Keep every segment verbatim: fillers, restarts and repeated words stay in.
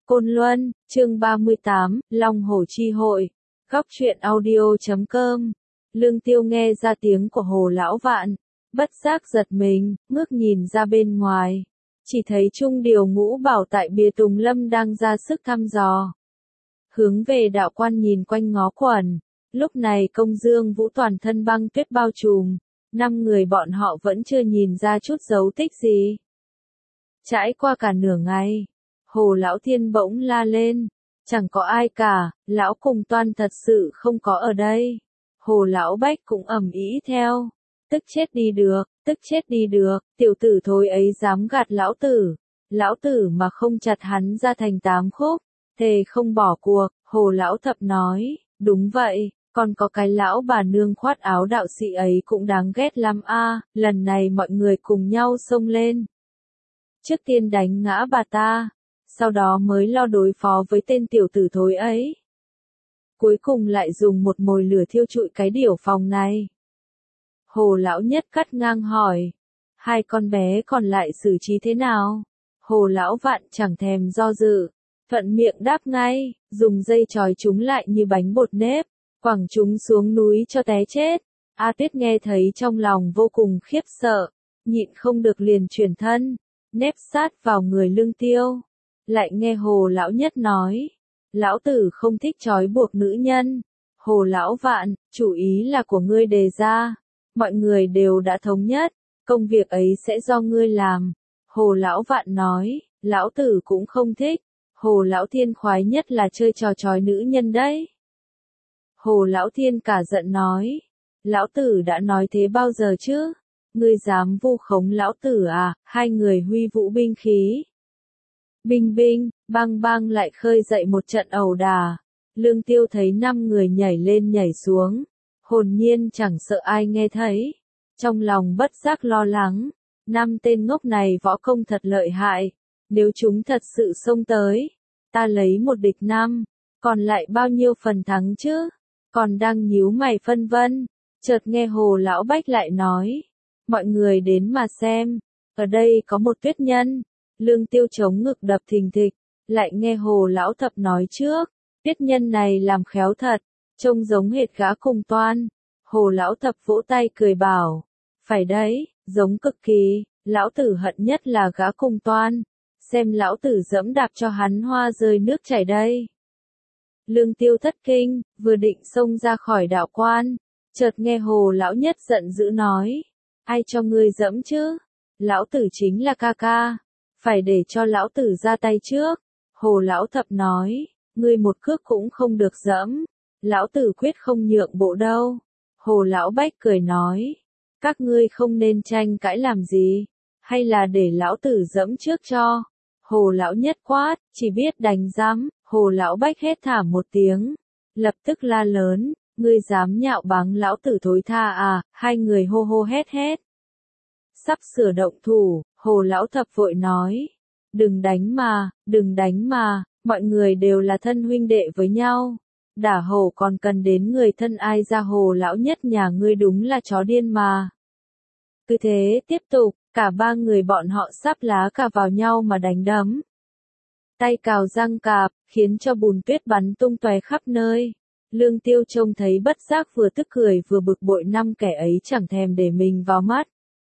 Côn Luân, chương ba mươi tám, Long Hổ Chi Hội, góc truyện audio.com. Lương Tiêu nghe ra tiếng của Hồ Lão Vạn, bất giác giật mình, ngước nhìn ra bên ngoài, chỉ thấy Trung Điều Ngũ Bảo tại bìa Tùng Lâm đang ra sức thăm dò. Hướng về đạo quan nhìn quanh ngó quẩn, lúc này Công Dương Vũ toàn thân băng tuyết bao trùm, năm người bọn họ vẫn chưa nhìn ra chút dấu tích gì. Trải qua cả nửa ngày, Hồ Lão Thiên bỗng la lên, chẳng có ai cả, Lão Cùng Toan thật sự không có ở đây. Hồ Lão Bách cũng ầm ĩ theo, tức chết đi được, tức chết đi được, tiểu tử thối ấy dám gạt Lão Tử, Lão Tử mà không chặt hắn ra thành tám khúc, thề không bỏ cuộc. Hồ Lão Thập nói, đúng vậy, còn có cái lão bà nương khoát áo đạo sĩ ấy cũng đáng ghét lắm a. Lần này mọi người cùng nhau xông lên. Trước tiên đánh ngã bà ta, sau đó mới lo đối phó với tên tiểu tử thối ấy. Cuối cùng lại dùng một mồi lửa thiêu trụi cái điểu phòng này. Hồ Lão Nhất cắt ngang hỏi, hai con bé còn lại xử trí thế nào? Hồ Lão Vạn chẳng thèm do dự, thuận miệng đáp ngay, dùng dây trói chúng lại như bánh bột nếp, quẳng chúng xuống núi cho té chết. A Tuyết nghe thấy trong lòng vô cùng khiếp sợ, nhịn không được liền chuyển thân, nép sát vào người Lương Tiêu. Lại nghe Hồ Lão Nhất nói, Lão Tử không thích trói buộc nữ nhân. Hồ Lão Vạn, chủ ý là của ngươi đề ra, mọi người đều đã thống nhất, công việc ấy sẽ do ngươi làm. Hồ Lão Vạn nói, Lão Tử cũng không thích. Hồ Lão Thiên khoái nhất là chơi trò trói nữ nhân đấy. Hồ Lão Thiên cả giận nói, Lão Tử đã nói thế bao giờ chứ? Ngươi dám vu khống Lão Tử à? Hai người huy vũ binh khí. Binh binh, bang bang lại khơi dậy một trận ẩu đả. Lương Tiêu thấy năm người nhảy lên nhảy xuống, hồn nhiên chẳng sợ ai nghe thấy. Trong lòng bất giác lo lắng, năm tên ngốc này võ công thật lợi hại. Nếu chúng thật sự xông tới, ta lấy một địch năm, còn lại bao nhiêu phần thắng chứ? Còn đang nhíu mày phân vân, chợt nghe Hồ Lão Bách lại nói, mọi người đến mà xem, ở đây có một tuyết nhân. Lương Tiêu chống ngực đập thình thịch, lại nghe Hồ Lão Thập nói trước, tuyết nhân này làm khéo thật, trông giống hệt gã Cùng Toan. Hồ Lão Thập vỗ tay cười bảo, phải đấy, giống cực kỳ, Lão Tử hận nhất là gã Cùng Toan. Xem Lão Tử dẫm đạp cho hắn hoa rơi nước chảy đây. Lương Tiêu thất kinh, vừa định xông ra khỏi đạo quan, chợt nghe Hồ Lão Nhất giận dữ nói, ai cho ngươi dẫm chứ? Lão Tử chính là ca ca, phải để cho Lão Tử ra tay trước. Hồ Lão Thập nói, ngươi một cước cũng không được dẫm, Lão Tử quyết không nhượng bộ đâu. Hồ Lão Bách cười nói, các ngươi không nên tranh cãi làm gì, hay là để Lão Tử dẫm trước cho. Hồ Lão Nhất quát, chỉ biết đánh giám. Hồ Lão Bách hét thảm một tiếng, lập tức la lớn, ngươi dám nhạo báng Lão Tử thối tha à? Hai người hô hô hét hét. Sắp sửa động thủ, Hồ Lão Thập vội nói, đừng đánh mà, đừng đánh mà, mọi người đều là thân huynh đệ với nhau. Đả hổ còn cần đến người thân ai ra? Hồ Lão Nhất nhà ngươi đúng là chó điên mà. Cứ thế tiếp tục, cả ba người bọn họ sắp lá cả vào nhau mà đánh đấm. Tay cào răng cạp, khiến cho bùn tuyết bắn tung tóe khắp nơi. Lương Tiêu trông thấy bất giác vừa tức cười vừa bực bội, năm kẻ ấy chẳng thèm để mình vào mắt.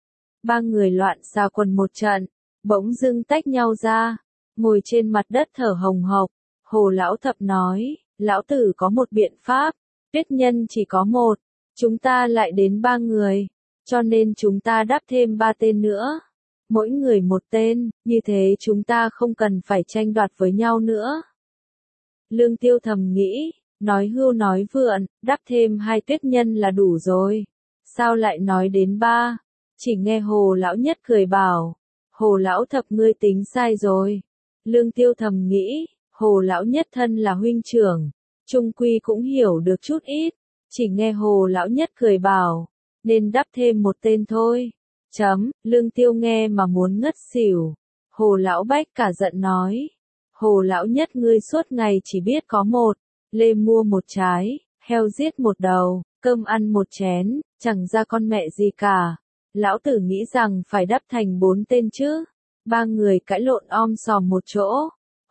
Ba người loạn xà quần một trận, bỗng dưng tách nhau ra, ngồi trên mặt đất thở hồng hộc. Hồ Lão Thập nói, Lão Tử có một biện pháp, tuyết nhân chỉ có một, chúng ta lại đến ba người, cho nên chúng ta đắp thêm ba tên nữa. Mỗi người một tên, như thế chúng ta không cần phải tranh đoạt với nhau nữa. Lương Tiêu thầm nghĩ, nói hưu nói vượn, đắp thêm hai tuyết nhân là đủ rồi. Sao lại nói đến ba? Chỉ nghe Hồ Lão Nhất cười bảo, Hồ Lão Thập ngươi tính sai rồi. Lương Tiêu thầm nghĩ, Hồ Lão Nhất thân là huynh trưởng, trung quy cũng hiểu được chút ít. Chỉ nghe Hồ Lão Nhất cười bảo, nên đắp thêm một tên thôi. Chấm, Lương Tiêu nghe mà muốn ngất xỉu. Hồ Lão Bách cả giận nói, Hồ Lão Nhất ngươi suốt ngày chỉ biết có một, lê mua một trái, heo giết một đầu, cơm ăn một chén, chẳng ra con mẹ gì cả. Lão Tử nghĩ rằng phải đắp thành bốn tên chứ. Ba người cãi lộn om sòm một chỗ.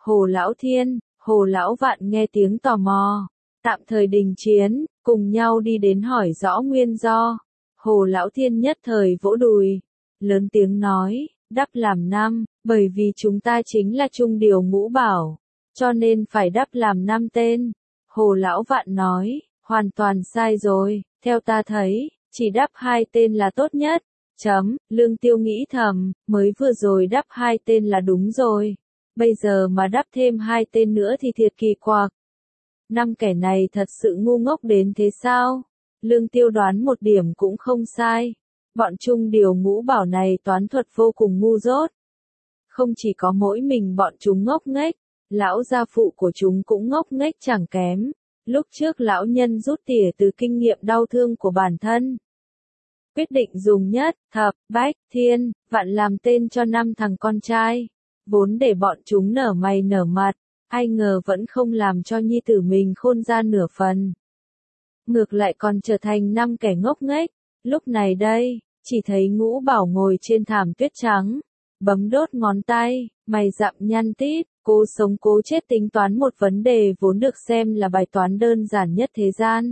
Hồ Lão Thiên, Hồ Lão Vạn nghe tiếng tò mò, tạm thời đình chiến, cùng nhau đi đến hỏi rõ nguyên do. Hồ Lão Thiên nhất thời vỗ đùi, lớn tiếng nói, đắp làm năm, bởi vì chúng ta chính là Trung Điều Ngũ Bảo, cho nên phải đắp làm năm tên. Hồ Lão Vạn nói, hoàn toàn sai rồi, theo ta thấy, chỉ đắp hai tên là tốt nhất. Chấm, Lương Tiêu nghĩ thầm, mới vừa rồi đắp hai tên là đúng rồi. Bây giờ mà đắp thêm hai tên nữa thì thiệt kỳ quặc. Năm kẻ này thật sự ngu ngốc đến thế sao? Lương Tiêu đoán một điểm cũng không sai. Bọn Trung Điều Ngũ Bảo này toán thuật vô cùng ngu dốt. Không chỉ có mỗi mình bọn chúng ngốc nghếch, lão gia phụ của chúng cũng ngốc nghếch chẳng kém. Lúc trước lão nhân rút tỉa từ kinh nghiệm đau thương của bản thân. Quyết định dùng nhất, thập, bách, thiên, vạn làm tên cho năm thằng con trai. Vốn để bọn chúng nở mày nở mặt, ai ngờ vẫn không làm cho nhi tử mình khôn ra nửa phần. Ngược lại còn trở thành năm kẻ ngốc nghếch. Lúc này đây, chỉ thấy Ngũ Bảo ngồi trên thảm tuyết trắng, bấm đốt ngón tay, mày dặm nhăn tít, cố sống cố chết tính toán một vấn đề vốn được xem là bài toán đơn giản nhất thế gian.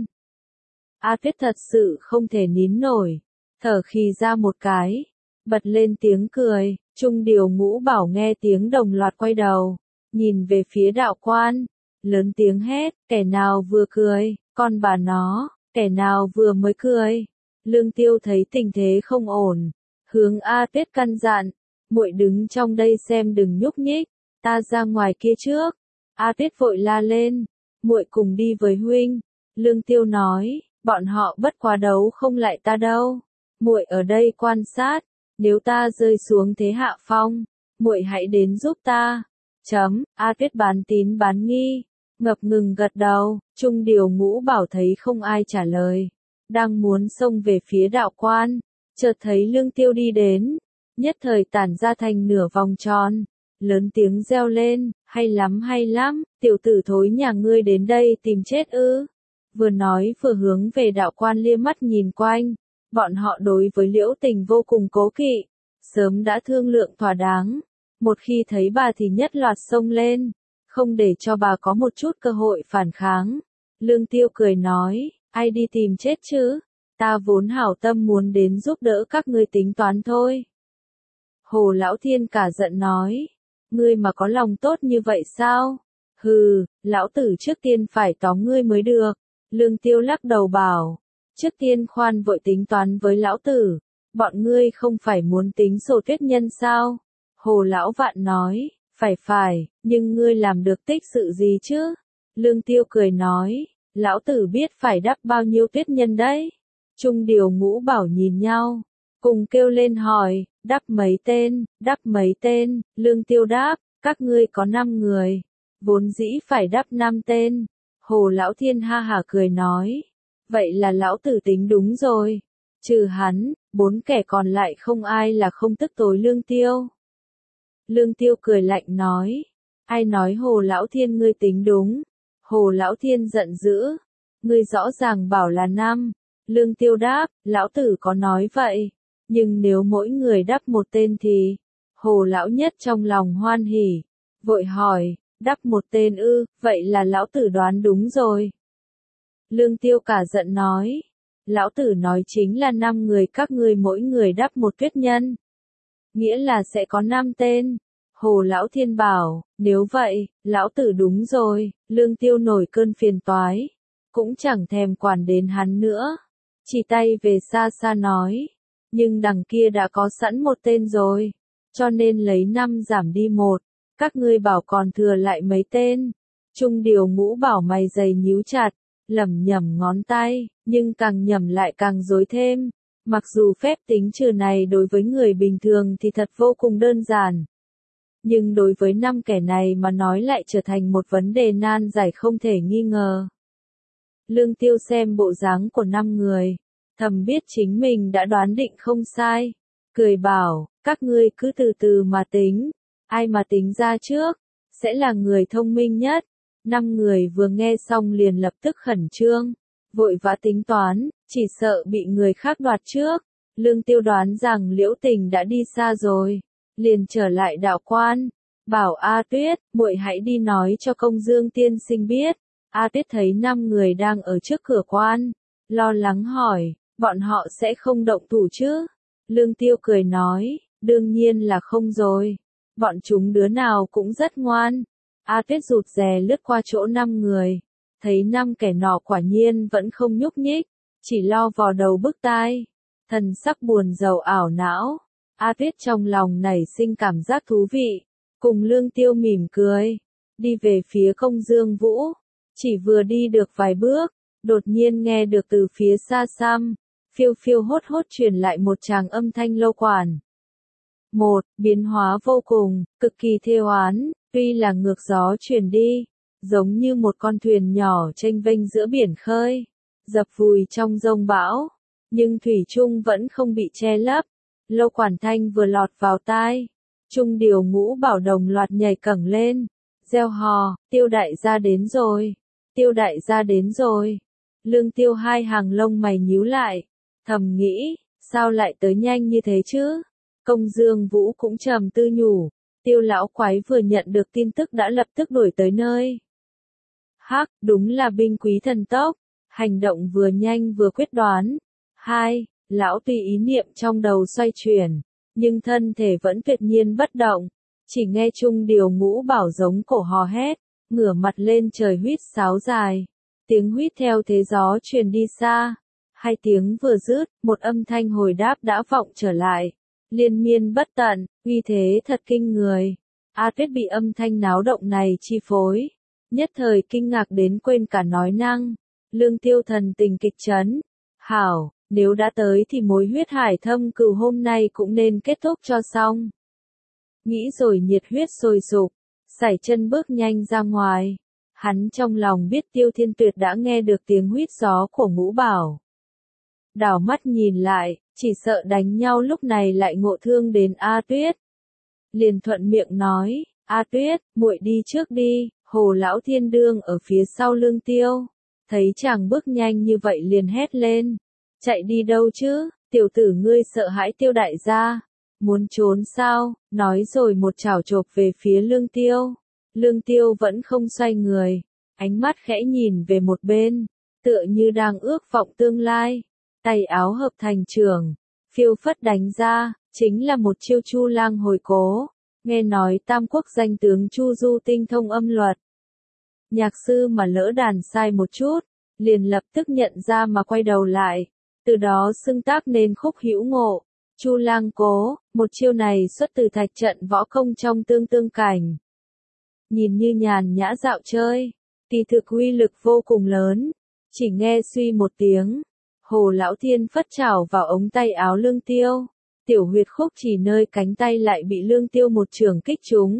A Tuyết thật sự không thể nín nổi, thở khì ra một cái, bật lên tiếng cười. Trung Điều Ngũ Bảo nghe tiếng đồng loạt quay đầu, nhìn về phía đạo quan, lớn tiếng hét, kẻ nào vừa cười, con bà nó, kẻ nào vừa mới cười. Lương Tiêu thấy tình thế không ổn, hướng A Tuyết căn dặn, muội đứng trong đây xem đừng nhúc nhích, ta ra ngoài kia trước. A Tuyết vội la lên, muội cùng đi với huynh. Lương Tiêu nói, bọn họ bất quá đấu không lại ta đâu, muội ở đây quan sát, nếu ta rơi xuống thế hạ phong, muội hãy đến giúp ta. Chấm, A Tuyết bán tín bán nghi, ngập ngừng gật đầu. Trung Điều Ngũ Bảo thấy không ai trả lời, đang muốn xông về phía đạo quan, chợt thấy Lương Tiêu đi đến, nhất thời tản ra thành nửa vòng tròn, lớn tiếng reo lên, hay lắm hay lắm, tiểu tử thối nhà ngươi đến đây tìm chết ư. Vừa nói vừa hướng về đạo quan lia mắt nhìn quanh, bọn họ đối với Liễu Tình vô cùng cố kỵ, sớm đã thương lượng thỏa đáng, một khi thấy bà thì nhất loạt xông lên, không để cho bà có một chút cơ hội phản kháng. Lương Tiêu cười nói, ai đi tìm chết chứ, ta vốn hảo tâm muốn đến giúp đỡ các ngươi tính toán thôi. Hồ Lão Thiên cả giận nói, ngươi mà có lòng tốt như vậy sao? Hừ, lão tử trước tiên phải tóm ngươi mới được. Lương Tiêu lắc đầu bảo, trước tiên khoan vội tính toán với lão tử, bọn ngươi không phải muốn tính sổ Tuyết Nhân sao? Hồ Lão Vạn nói, phải phải, nhưng ngươi làm được tích sự gì chứ? Lương Tiêu cười nói, lão tử biết phải đắp bao nhiêu Tuyết Nhân đấy. Trung Điều Ngũ Bảo nhìn nhau, cùng kêu lên hỏi, đắp mấy tên, đắp mấy tên. Lương Tiêu đáp, các ngươi có năm người, vốn dĩ phải đắp năm tên. Hồ Lão Thiên ha hả cười nói, vậy là lão tử tính đúng rồi, trừ hắn, bốn kẻ còn lại không ai là không tức tối Lương Tiêu. Lương Tiêu cười lạnh nói, ai nói Hồ Lão Thiên ngươi tính đúng? Hồ Lão Thiên giận dữ, ngươi rõ ràng bảo là năm. Lương Tiêu đáp, lão tử có nói vậy, nhưng nếu mỗi người đắp một tên thì... Hồ Lão Nhất trong lòng hoan hỉ, vội hỏi, đắp một tên ư, vậy là lão tử đoán đúng rồi. Lương Tiêu cả giận nói, lão tử nói chính là năm người các ngươi mỗi người đắp một Tuyết Nhân. Nghĩa là sẽ có năm tên. Hồ Lão Thiên bảo, nếu vậy, lão tử đúng rồi. Lương Tiêu nổi cơn phiền toái, cũng chẳng thèm quản đến hắn nữa, chỉ tay về xa xa nói, nhưng đằng kia đã có sẵn một tên rồi, cho nên lấy năm giảm đi một, các ngươi bảo còn thừa lại mấy tên. Trung Điều Ngũ Bảo mày dày nhíu chặt, lẩm nhẩm ngón tay, nhưng càng nhẩm lại càng rối thêm. Mặc dù phép tính trừ này đối với người bình thường thì thật vô cùng đơn giản, nhưng đối với năm kẻ này mà nói lại trở thành một vấn đề nan giải không thể nghi ngờ. Lương Tiêu xem bộ dáng của năm người, thầm biết chính mình đã đoán định không sai, cười bảo, các ngươi cứ từ từ mà tính, ai mà tính ra trước, sẽ là người thông minh nhất. Năm người vừa nghe xong liền lập tức khẩn trương, vội vã tính toán, chỉ sợ bị người khác đoạt trước. Lương Tiêu đoán rằng Liễu Tình đã đi xa rồi, liền trở lại đạo quan, bảo A Tuyết, muội hãy đi nói cho Công Dương tiên sinh biết. A Tuyết thấy năm người đang ở trước cửa quan, lo lắng hỏi, bọn họ sẽ không động thủ chứ? Lương Tiêu cười nói, đương nhiên là không rồi. Bọn chúng đứa nào cũng rất ngoan. A Tuyết rụt rè lướt qua chỗ năm người, thấy năm kẻ nọ quả nhiên vẫn không nhúc nhích, chỉ lo vò đầu bứt tai, thần sắc buồn rầu ảo não. A Tuyết trong lòng nảy sinh cảm giác thú vị, cùng Lương Tiêu mỉm cười, đi về phía Công Dương Vũ. Chỉ vừa đi được vài bước, đột nhiên nghe được từ phía xa xăm, phiêu phiêu hốt hốt truyền lại một tràng âm thanh lâu quản. Một, biến hóa vô cùng, cực kỳ thê oán, tuy là ngược gió truyền đi, giống như một con thuyền nhỏ chênh vênh giữa biển khơi, dập vùi trong giông bão, nhưng thủy chung vẫn không bị che lấp. Lâu quản thanh vừa lọt vào tai, Trung Điều Ngũ Bảo đồng loạt nhảy cẫng lên, reo hò, Tiêu đại gia đến rồi, Tiêu đại gia đến rồi. Lương Tiêu hai hàng lông mày nhíu lại, thầm nghĩ, sao lại tới nhanh như thế chứ? Công Dương Vũ cũng trầm tư nhủ, Tiêu lão quái vừa nhận được tin tức đã lập tức đuổi tới nơi. Hắc, đúng là binh quý thần tốc, hành động vừa nhanh vừa quyết đoán. Hai, lão tùy ý niệm trong đầu xoay chuyển, nhưng thân thể vẫn tuyệt nhiên bất động, chỉ nghe Trung Điều Ngũ Bảo giống cổ hò hét, ngửa mặt lên trời huýt sáo dài. Tiếng huýt theo thế gió truyền đi xa. Hai tiếng vừa dứt, một âm thanh hồi đáp đã vọng trở lại, liên miên bất tận, uy thế thật kinh người. A Tuyết bị âm thanh náo động này chi phối, nhất thời kinh ngạc đến quên cả nói năng. Lương Tiêu thần tình kịch chấn, hảo, nếu đã tới thì mối huyết hải thâm cừu hôm nay cũng nên kết thúc cho xong. Nghĩ rồi nhiệt huyết sôi sục, sải chân bước nhanh ra ngoài. Hắn trong lòng biết Tiêu Thiên Tuyệt đã nghe được tiếng huýt gió của Ngũ Bảo. Đảo mắt nhìn lại, chỉ sợ đánh nhau lúc này lại ngộ thương đến A Tuyết. Liền thuận miệng nói, A Tuyết, muội đi trước đi. Hồ Lão Thiên đương ở phía sau Lương Tiêu, thấy chàng bước nhanh như vậy liền hét lên, chạy đi đâu chứ, tiểu tử ngươi sợ hãi Tiêu đại gia, muốn trốn sao? Nói rồi một chảo chộp về phía Lương Tiêu. Lương Tiêu vẫn không xoay người, ánh mắt khẽ nhìn về một bên, tựa như đang ước vọng tương lai. Tay áo hợp thành trường, phiêu phất đánh ra, chính là một chiêu Chu Lang hồi cố. Nghe nói Tam Quốc danh tướng Chu Du tinh thông âm luật. Nhạc sư mà lỡ đàn sai một chút, liền lập tức nhận ra mà quay đầu lại, từ đó xưng tác nên khúc hữu ngộ. Chu Lang cố, một chiêu này xuất từ thạch trận võ công trong tương tương cảnh. Nhìn như nhàn nhã dạo chơi, kỳ thực uy lực vô cùng lớn. Chỉ nghe suy một tiếng, Hồ Lão Thiên phất chảo vào ống tay áo Lương Tiêu, tiểu huyệt khúc chỉ nơi cánh tay lại bị Lương Tiêu một chưởng kích trúng.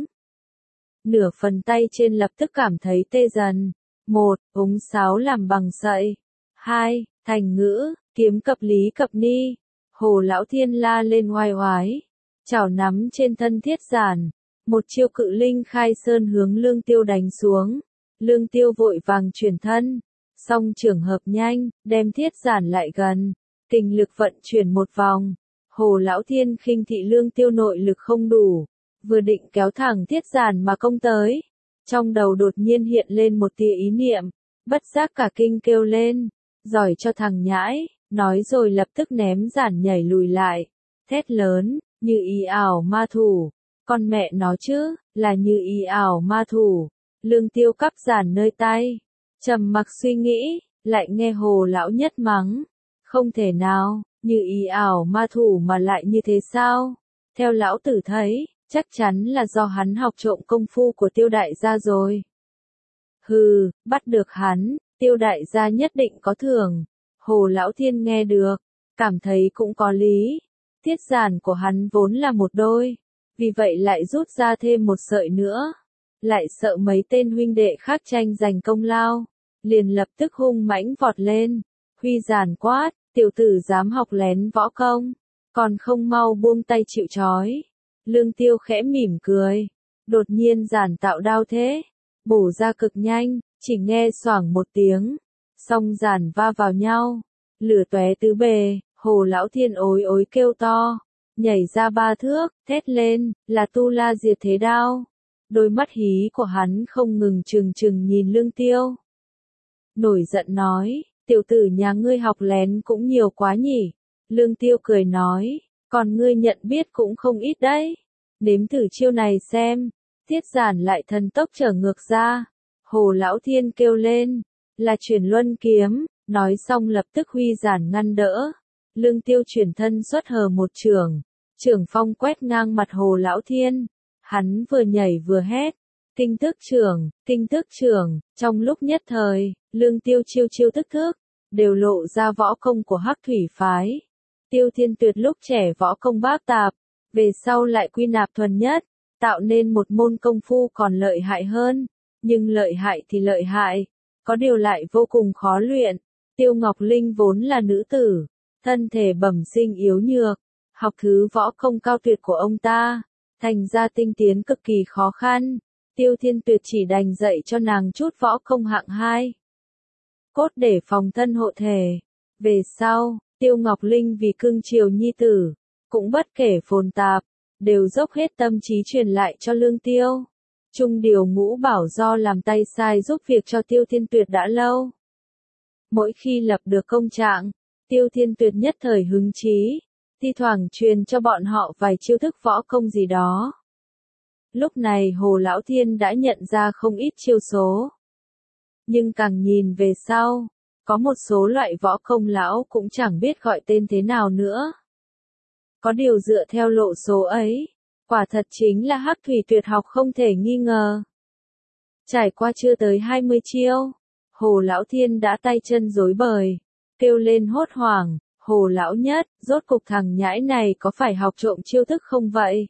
Nửa phần tay trên lập tức cảm thấy tê dần. Một, ống sáo làm bằng sậy. Hai, thành ngữ, kiếm cập lý cập ni. Hồ Lão Thiên la lên oai oái, chảo nắm trên thân thiết giản. Một chiêu cự linh khai sơn hướng Lương Tiêu đánh xuống. Lương Tiêu vội vàng chuyển thân, song trường hợp nhanh, đem thiết giản lại gần, kình lực vận chuyển một vòng. Hồ Lão Thiên khinh thị Lương Tiêu nội lực không đủ, vừa định kéo thẳng thiết giản mà công tới, trong đầu đột nhiên hiện lên một tia ý niệm, bất giác cả kinh kêu lên, giỏi cho thằng nhãi, nói rồi lập tức ném giản nhảy lùi lại, thét lớn, như ý ảo ma thủ, con mẹ nó chứ, là như ý ảo ma thủ. Lương Tiêu cắp giản nơi tay, trầm mặc suy nghĩ, lại nghe Hồ Lão nhất mắng, không thể nào, như ý ảo ma thủ mà lại như thế sao? Theo lão tử thấy, chắc chắn là do hắn học trộm công phu của Tiêu đại gia rồi. Hừ, bắt được hắn, Tiêu đại gia nhất định có thưởng. Hồ Lão Thiên nghe được, cảm thấy cũng có lý. Thiết giản của hắn vốn là một đôi, vì vậy lại rút ra thêm một sợi nữa. Lại sợ mấy tên huynh đệ khác tranh giành công lao, liền lập tức hung mãnh vọt lên, huy giản quát, tiểu tử dám học lén võ công, còn không mau buông tay chịu trói. Lương Tiêu khẽ mỉm cười, đột nhiên giản tạo đao thế, bổ ra cực nhanh, chỉ nghe xoảng một tiếng, song giản va vào nhau, lửa tóe tứ bề. Hồ Lão Thiên ối ối kêu to, nhảy ra ba thước, thét lên, là Tu La Diệt Thế Đao. Đôi mắt hí của hắn không ngừng trừng trừng nhìn Lương Tiêu. Nổi giận nói, tiểu tử nhà ngươi học lén cũng nhiều quá nhỉ. Lương Tiêu cười nói, còn ngươi nhận biết cũng không ít đấy. Nếm thử chiêu này xem. Thiết Giản lại thần tốc trở ngược ra. Hồ Lão Thiên kêu lên, là Chuyển Luân kiếm, nói xong lập tức huy giản ngăn đỡ. Lương Tiêu chuyển thân xuất hờ một chưởng, chưởng phong quét ngang mặt Hồ Lão Thiên. Hắn vừa nhảy vừa hét, kinh thức chưởng, kinh thức chưởng, trong lúc nhất thời, Lương Tiêu chiêu chiêu thức thức, đều lộ ra võ công của Hắc Thủy phái. Tiêu Thiên Tuyệt lúc trẻ võ công bác tạp, về sau lại quy nạp thuần nhất, tạo nên một môn công phu còn lợi hại hơn, nhưng lợi hại thì lợi hại, có điều lại vô cùng khó luyện. Tiêu Ngọc Linh vốn là nữ tử, thân thể bẩm sinh yếu nhược, học thứ võ công cao tuyệt của ông ta, thành ra tinh tiến cực kỳ khó khăn. Tiêu Thiên Tuyệt chỉ đành dạy cho nàng chút võ công hạng hai, cốt để phòng thân hộ thể. Về sau, Tiêu Ngọc Linh vì cưng chiều nhi tử, cũng bất kể phồn tạp, đều dốc hết tâm trí truyền lại cho Lương Tiêu. Trung điều Ngũ Bảo do làm tay sai giúp việc cho Tiêu Thiên Tuyệt đã lâu. Mỗi khi lập được công trạng, Tiêu Thiên Tuyệt nhất thời hứng chí, thi thoảng truyền cho bọn họ vài chiêu thức võ công gì đó. Lúc này Hồ Lão Thiên đã nhận ra không ít chiêu số. Nhưng càng nhìn về sau, có một số loại võ công lão cũng chẳng biết gọi tên thế nào nữa. Có điều dựa theo lộ số ấy, quả thật chính là Hắc Thủy tuyệt học không thể nghi ngờ. Trải qua chưa tới hai mươi chiêu, Hồ Lão Thiên đã tay chân rối bời, kêu lên hốt hoảng, Hồ Lão Nhất, rốt cục thằng nhãi này có phải học trộm chiêu thức không vậy?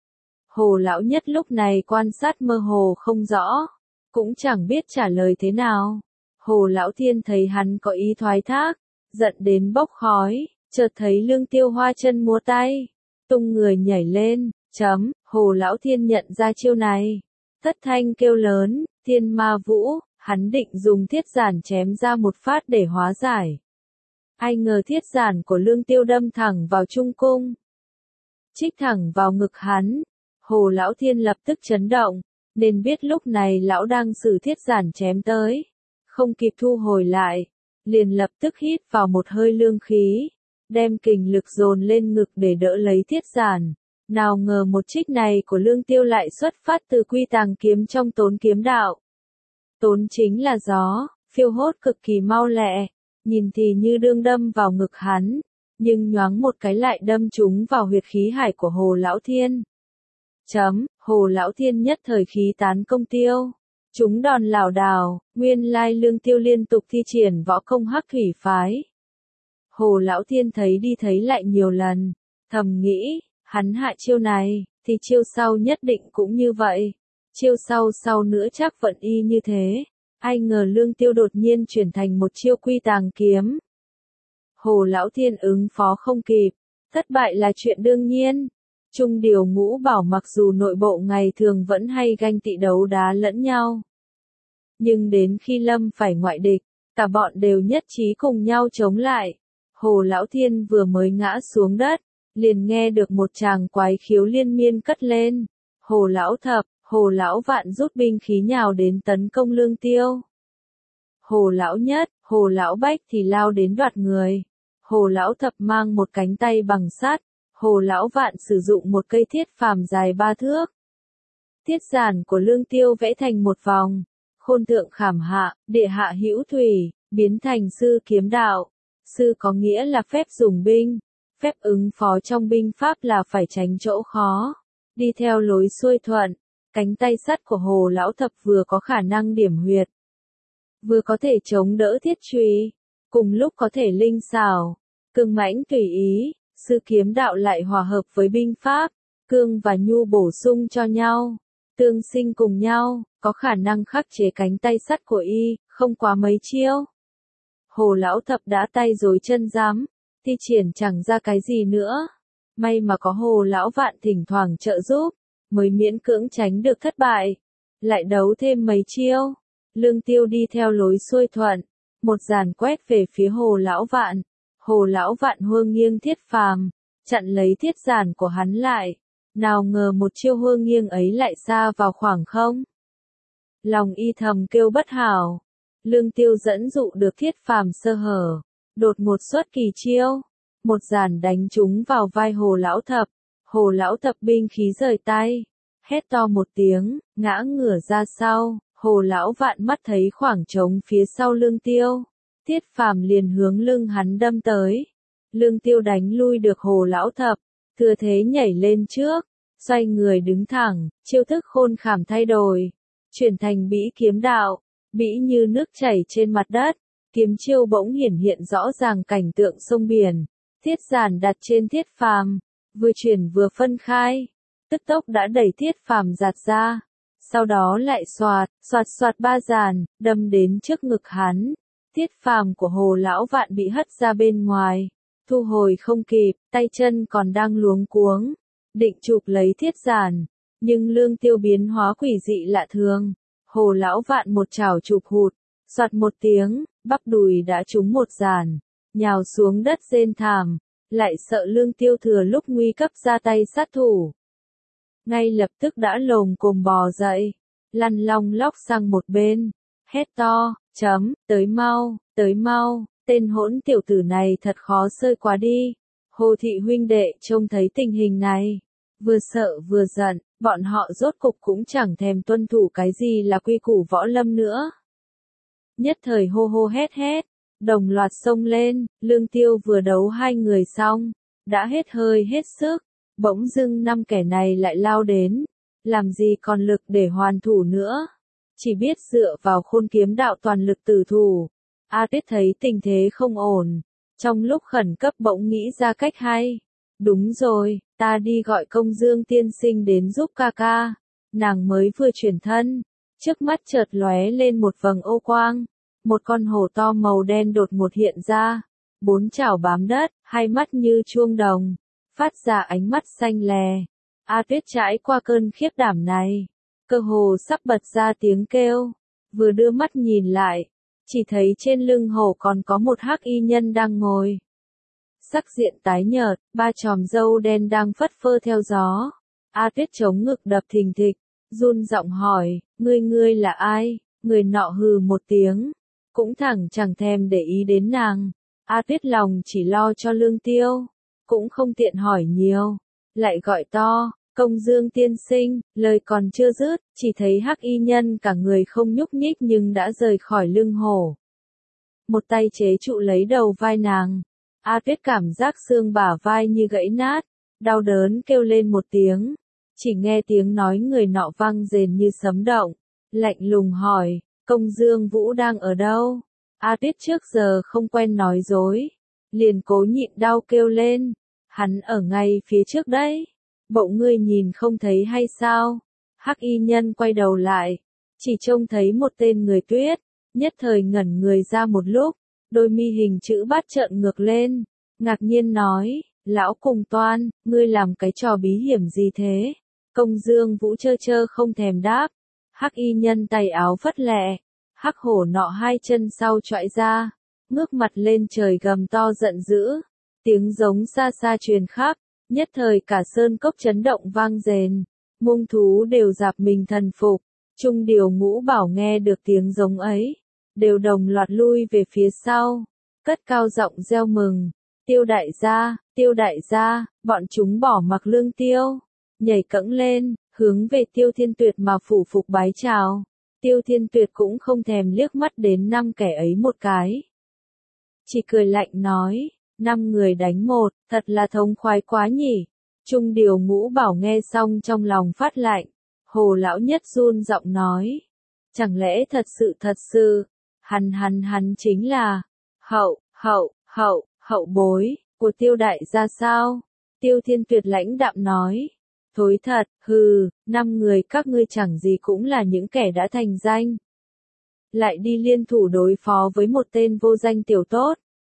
Hồ Lão Nhất lúc này quan sát mơ hồ không rõ, cũng chẳng biết trả lời thế nào. Hồ Lão Thiên thấy hắn có ý thoái thác, giận đến bốc khói, chợt thấy Lương Tiêu hoa chân múa tay, tung người nhảy lên, chấm, Hồ Lão Thiên nhận ra chiêu này. Thất thanh kêu lớn, Thiên Ma Vũ, hắn định dùng thiết giản chém ra một phát để hóa giải. Ai ngờ thiết giản của Lương Tiêu đâm thẳng vào trung cung, chích thẳng vào ngực hắn. Hồ Lão Thiên lập tức chấn động, nên biết lúc này lão đang sử thiết giản chém tới, không kịp thu hồi lại, liền lập tức hít vào một hơi lương khí, đem kình lực dồn lên ngực để đỡ lấy thiết giản. Nào ngờ một trích này của Lương Tiêu lại xuất phát từ quy tàng kiếm trong Tốn Kiếm Đạo. Tốn chính là gió, phiêu hốt cực kỳ mau lẹ, nhìn thì như đương đâm vào ngực hắn, nhưng nhoáng một cái lại đâm trúng vào huyệt khí hải của Hồ Lão Thiên. Chấm, Hồ Lão Thiên nhất thời khí tán công tiêu, chúng đòn lảo đảo, nguyên lai Lương Tiêu liên tục thi triển võ công Hắc Thủy phái. Hồ Lão Thiên thấy đi thấy lại nhiều lần, thầm nghĩ, hắn hạ chiêu này, thì chiêu sau nhất định cũng như vậy, chiêu sau sau nữa chắc vẫn y như thế. Ai ngờ Lương Tiêu đột nhiên chuyển thành một chiêu quy tàng kiếm. Hồ Lão Thiên ứng phó không kịp, thất bại là chuyện đương nhiên. Trung điều Ngũ Bảo mặc dù nội bộ ngày thường vẫn hay ganh tị đấu đá lẫn nhau, nhưng đến khi lâm phải ngoại địch, cả bọn đều nhất trí cùng nhau chống lại. Hồ Lão Thiên vừa mới ngã xuống đất, liền nghe được một tràng quái khiếu liên miên cất lên. Hồ Lão Thập, Hồ Lão Vạn rút binh khí nhào đến tấn công Lương Tiêu. Hồ Lão Nhất, Hồ Lão Bách thì lao đến đoạt người. Hồ Lão Thập mang một cánh tay bằng sắt, Hồ Lão Vạn sử dụng một cây thiết phàm dài ba thước. Thiết giản của Lương Tiêu vẽ thành một vòng, khôn thượng khảm hạ, địa hạ hữu thủy, biến thành sư kiếm đạo. Sư có nghĩa là phép dùng binh, phép ứng phó trong binh pháp là phải tránh chỗ khó, đi theo lối xuôi thuận. Cánh tay sắt của Hồ Lão Thập vừa có khả năng điểm huyệt, vừa có thể chống đỡ thiết chùy, cùng lúc có thể linh xảo, cương mãnh tùy ý. Sư kiếm đạo lại hòa hợp với binh pháp, cương và nhu bổ sung cho nhau, tương sinh cùng nhau, có khả năng khắc chế cánh tay sắt của y, không quá mấy chiêu. Hồ Lão Thập đã tay rối chân rắm, thi triển chẳng ra cái gì nữa. May mà có Hồ Lão Vạn thỉnh thoảng trợ giúp, mới miễn cưỡng tránh được thất bại. Lại đấu thêm mấy chiêu, Lương Tiêu đi theo lối xuôi thuận, một dàn quét về phía Hồ Lão Vạn. Hồ Lão Vạn hương nghiêng thiết phàm, chặn lấy thiết giản của hắn lại. Nào ngờ một chiêu hua nghiêng ấy lại xa vào khoảng không. Lòng y thầm kêu bất hảo. Lương Tiêu dẫn dụ được Thiết Phàm sơ hở, đột một xuất kỳ chiêu, một giản đánh trúng vào vai Hồ lão thập. Hồ lão thập binh khí rời tay, hét to một tiếng, ngã ngửa ra sau. Hồ lão vạn mắt thấy khoảng trống phía sau Lương Tiêu, Thiết Phàm liền hướng lưng hắn đâm tới. Lương Tiêu đánh lui được Hồ lão thập, thừa thế nhảy lên trước, xoay người đứng thẳng, chiêu thức khôn khảm thay đổi, chuyển thành bĩ kiếm đạo, bĩ như nước chảy trên mặt đất, kiếm chiêu bỗng hiển hiện rõ ràng cảnh tượng sông biển. Thiết giản đặt trên Thiết Phàm, vừa chuyển vừa phân khai, tức tốc đã đẩy Thiết Phàm giạt ra, sau đó lại xoạt, xoạt xoạt ba giàn, đâm đến trước ngực hắn. Thiết Phàm của Hồ lão vạn bị hất ra bên ngoài, thu hồi không kịp, tay chân còn đang luống cuống, định chụp lấy Thiết giản, nhưng Lương Tiêu biến hóa quỷ dị lạ thường. Hồ lão vạn một chảo chụp hụt, soạt một tiếng, bắp đùi đã trúng một giàn, nhào xuống đất rên thảm, lại sợ Lương Tiêu thừa lúc nguy cấp ra tay sát thủ. Ngay lập tức đã lồm cồm bò dậy, lăn long lóc sang một bên, hét to, chấm, tới mau, tới mau, tên hỗn tiểu tử này thật khó sơi quá đi. Hồ thị huynh đệ trông thấy tình hình này, vừa sợ vừa giận, bọn họ rốt cục cũng chẳng thèm tuân thủ cái gì là quy củ võ lâm nữa. Nhất thời hô hô hét hét, đồng loạt xông lên. Lương Tiêu vừa đấu hai người xong, đã hết hơi hết sức, bỗng dưng năm kẻ này lại lao đến, làm gì còn lực để hoàn thủ nữa, chỉ biết dựa vào khôn kiếm đạo toàn lực tử thủ. A Tuyết thấy tình thế không ổn, trong lúc khẩn cấp bỗng nghĩ ra cách hay. Đúng rồi, ta đi gọi Công Dương tiên sinh đến giúp ca ca. Nàng mới vừa chuyển thân, trước mắt chợt lóe lên một vầng ô quang, một con hổ to màu đen đột ngột hiện ra, bốn chảo bám đất, hai mắt như chuông đồng, phát ra ánh mắt xanh lè. A Tuyết trải qua cơn khiếp đảm này, cơ hồ sắp bật ra tiếng kêu, vừa đưa mắt nhìn lại, chỉ thấy trên lưng hổ còn có một hắc y nhân đang ngồi. Sắc diện tái nhợt, ba chòm râu đen đang phất phơ theo gió. A Tuyết chống ngực đập thình thịch, run giọng hỏi, ngươi ngươi là ai? Người nọ hừ một tiếng, cũng thẳng chẳng thèm để ý đến nàng. A Tuyết lòng chỉ lo cho Lương Tiêu, cũng không tiện hỏi nhiều, lại gọi to, Công Dương tiên sinh. Lời còn chưa dứt, chỉ thấy hắc y nhân cả người không nhúc nhích nhưng đã rời khỏi lưng hổ. Một tay chế trụ lấy đầu vai nàng. A Tuyết cảm giác xương bả vai như gãy nát, đau đớn kêu lên một tiếng, chỉ nghe tiếng nói người nọ vang rền như sấm động, lạnh lùng hỏi, Công Dương Vũ đang ở đâu? A Tuyết trước giờ không quen nói dối, liền cố nhịn đau kêu lên, hắn ở ngay phía trước đấy, bộ ngươi nhìn không thấy hay sao? Hắc y nhân quay đầu lại, chỉ trông thấy một tên người Tuyết, nhất thời ngẩn người ra một lúc, đôi mi hình chữ bát trợn ngược lên, ngạc nhiên nói, lão cùng toan, ngươi làm cái trò bí hiểm gì thế? Công Dương Vũ chơ chơ không thèm đáp, hắc y nhân tay áo phất lẹ, hắc hổ nọ hai chân sau chọi ra, ngước mặt lên trời gầm to giận dữ, tiếng giống xa xa truyền khắp, nhất thời cả sơn cốc chấn động vang rền, muông thú đều dạp mình thần phục. Trung Điều Ngũ Bảo nghe được tiếng giống ấy, đều đồng loạt lui về phía sau, cất cao giọng reo mừng, Tiêu đại gia, Tiêu đại gia. Bọn chúng bỏ mặc Lương Tiêu, nhảy cẫng lên, hướng về Tiêu Thiên Tuyệt mà phủ phục bái chào. Tiêu Thiên Tuyệt cũng không thèm liếc mắt đến năm kẻ ấy một cái, chỉ cười lạnh nói, năm người đánh một, thật là thống khoái quá nhỉ. Trung Điều Ngũ Bảo nghe xong trong lòng phát lạnh. Hồ lão nhất run giọng nói, chẳng lẽ thật sự thật sự, hắn hắn hắn chính là hậu, hậu, hậu, hậu bối của Tiêu đại gia sao? Tiêu Thiên Tuyệt lãnh đạm nói, thối thật, hừ, năm người các ngươi chẳng gì cũng là những kẻ đã thành danh, lại đi liên thủ đối phó với một tên vô danh tiểu tốt,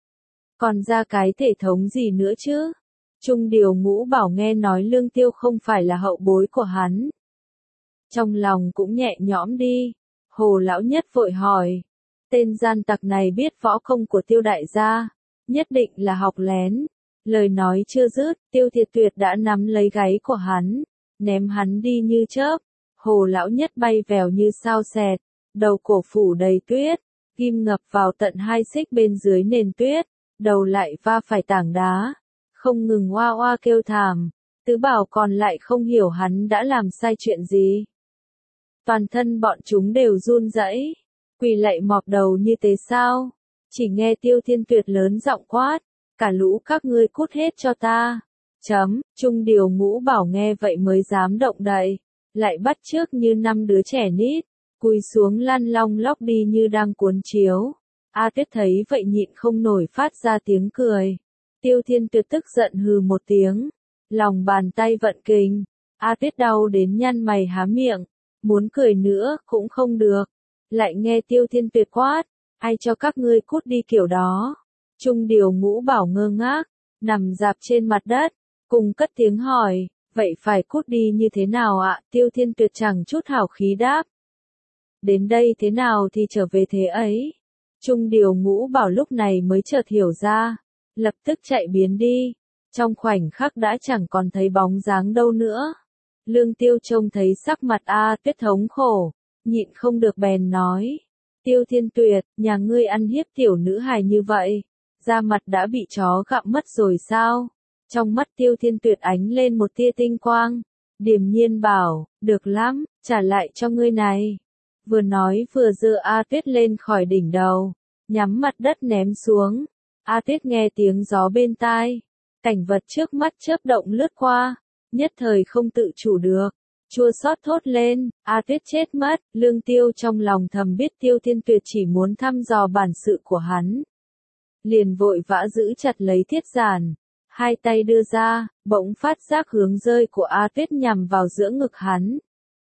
còn ra cái thể thống gì nữa chứ? Trung Điều Ngũ Bảo nghe nói Lương Tiêu không phải là hậu bối của hắn, trong lòng cũng nhẹ nhõm đi. Hồ lão nhất vội hỏi, tên gian tặc này biết võ công của Tiêu đại gia, nhất định là học lén. Lời nói chưa dứt, Tiêu Thiệt Tuyệt đã nắm lấy gáy của hắn, ném hắn đi như chớp. Hồ lão nhất bay vèo như sao xẹt, đầu cổ phủ đầy tuyết, kim ngập vào tận hai xích bên dưới nền tuyết, đầu lại va phải tảng đá, không ngừng oa oa kêu thảm. Tứ Bảo còn lại không hiểu hắn đã làm sai chuyện gì. Toàn thân bọn chúng đều run rẩy, quỳ lạy mọp đầu như thế sao? Chỉ nghe Tiêu Thiên Tuyệt lớn giọng quát, cả lũ các ngươi cút hết cho ta. Chấm, Trung Điều Ngũ Bảo nghe vậy mới dám động đậy, lại bắt chước như năm đứa trẻ nít, cúi xuống lăn long lóc đi như đang cuốn chiếu. A Tuyết thấy vậy nhịn không nổi phát ra tiếng cười. Tiêu Thiên Tuyệt tức giận hừ một tiếng, lòng bàn tay vận kình, A Tuyết đau đến nhăn mày há miệng, muốn cười nữa cũng không được. Lại nghe Tiêu Thiên Tuyệt quát, ai cho các ngươi cút đi kiểu đó. Trung Điều Ngũ Bảo ngơ ngác, nằm dạp trên mặt đất, cùng cất tiếng hỏi, vậy phải cút đi như thế nào ạ? Tiêu Thiên Tuyệt chẳng chút hào khí đáp. Đến đây thế nào thì trở về thế ấy. Trung Điều Ngũ Bảo lúc này mới chợt hiểu ra, lập tức chạy biến đi, trong khoảnh khắc đã chẳng còn thấy bóng dáng đâu nữa. Lương Tiêu trông thấy sắc mặt A Tuyết thống khổ, nhịn không được bèn nói, Tiêu Thiên Tuyệt, nhà ngươi ăn hiếp tiểu nữ hài như vậy, da mặt đã bị chó gặm mất rồi sao? Trong mắt Tiêu Thiên Tuyệt ánh lên một tia tinh quang, điềm nhiên bảo, được lắm, trả lại cho ngươi này. Vừa nói vừa giơ A Tuyết lên khỏi đỉnh đầu, nhắm mặt đất ném xuống. A Tuyết nghe tiếng gió bên tai, cảnh vật trước mắt chớp động lướt qua, nhất thời không tự chủ được, chua xót thốt lên, A Tuyết chết mất. Lương Tiêu trong lòng thầm biết Tiêu Thiên Tuyệt chỉ muốn thăm dò bản sự của hắn, liền vội vã giữ chặt lấy thiết giản, hai tay đưa ra, bỗng phát giác hướng rơi của A Tuyết nhằm vào giữa ngực hắn.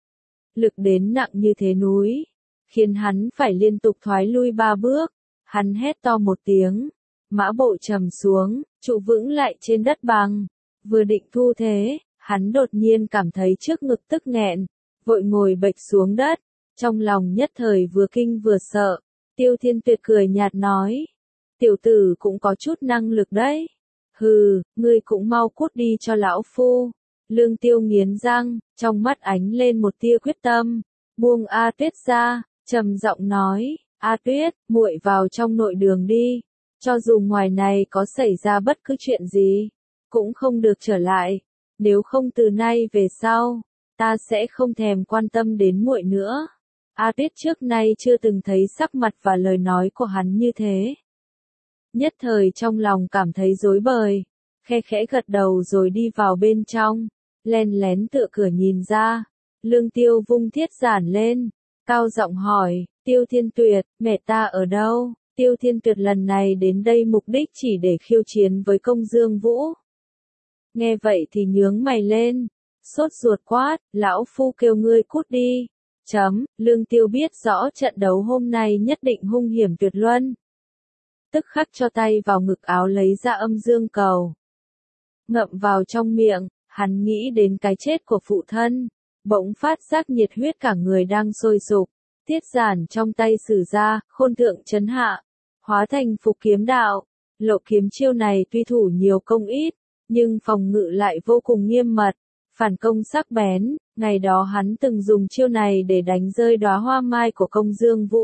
Lực đến nặng như thế núi, khiến hắn phải liên tục thoái lui ba bước. Hắn hét to một tiếng, mã bộ trầm xuống, trụ vững lại trên đất bằng. Vừa định thu thế, hắn đột nhiên cảm thấy trước ngực tức nghẹn, vội ngồi bệch xuống đất, trong lòng nhất thời vừa kinh vừa sợ. Tiêu Thiên Tuyệt cười nhạt nói, tiểu tử cũng có chút năng lực đấy. Hừ, ngươi cũng mau cút đi cho lão phu. Lương Tiêu nghiến răng, trong mắt ánh lên một tia quyết tâm, buông A Tuyết ra, trầm giọng nói, A Tuyết, muội vào trong nội đường đi, cho dù ngoài này có xảy ra bất cứ chuyện gì, cũng không được trở lại, nếu không từ nay về sau, ta sẽ không thèm quan tâm đến muội nữa. A Tuyết trước nay chưa từng thấy sắc mặt và lời nói của hắn như thế. Nhất thời trong lòng cảm thấy rối bời, khe khẽ gật đầu rồi đi vào bên trong, len lén tựa cửa nhìn ra. Lương Tiêu vung thiết giản lên, cao giọng hỏi, Tiêu Thiên Tuyệt, mẹ ta ở đâu? Tiêu Thiên Tuyệt lần này đến đây mục đích chỉ để khiêu chiến với Công Dương Vũ. Nghe vậy thì nhướng mày lên, sốt ruột quát, lão phu kêu ngươi cút đi. Chấm, Lương Tiêu biết rõ trận đấu hôm nay nhất định hung hiểm tuyệt luân. Tức khắc cho tay vào ngực áo lấy ra âm dương cầu, ngậm vào trong miệng. Hắn nghĩ đến cái chết của phụ thân, bỗng phát giác nhiệt huyết cả người đang sôi sục. Thiết giản trong tay sử ra, khôn thượng chấn hạ, hóa thành phục kiếm đạo. Lộ kiếm chiêu này tuy thủ nhiều công ít, nhưng phòng ngự lại vô cùng nghiêm mật, phản công sắc bén. Ngày đó hắn từng dùng chiêu này để đánh rơi đóa hoa mai của Công Dương Vũ.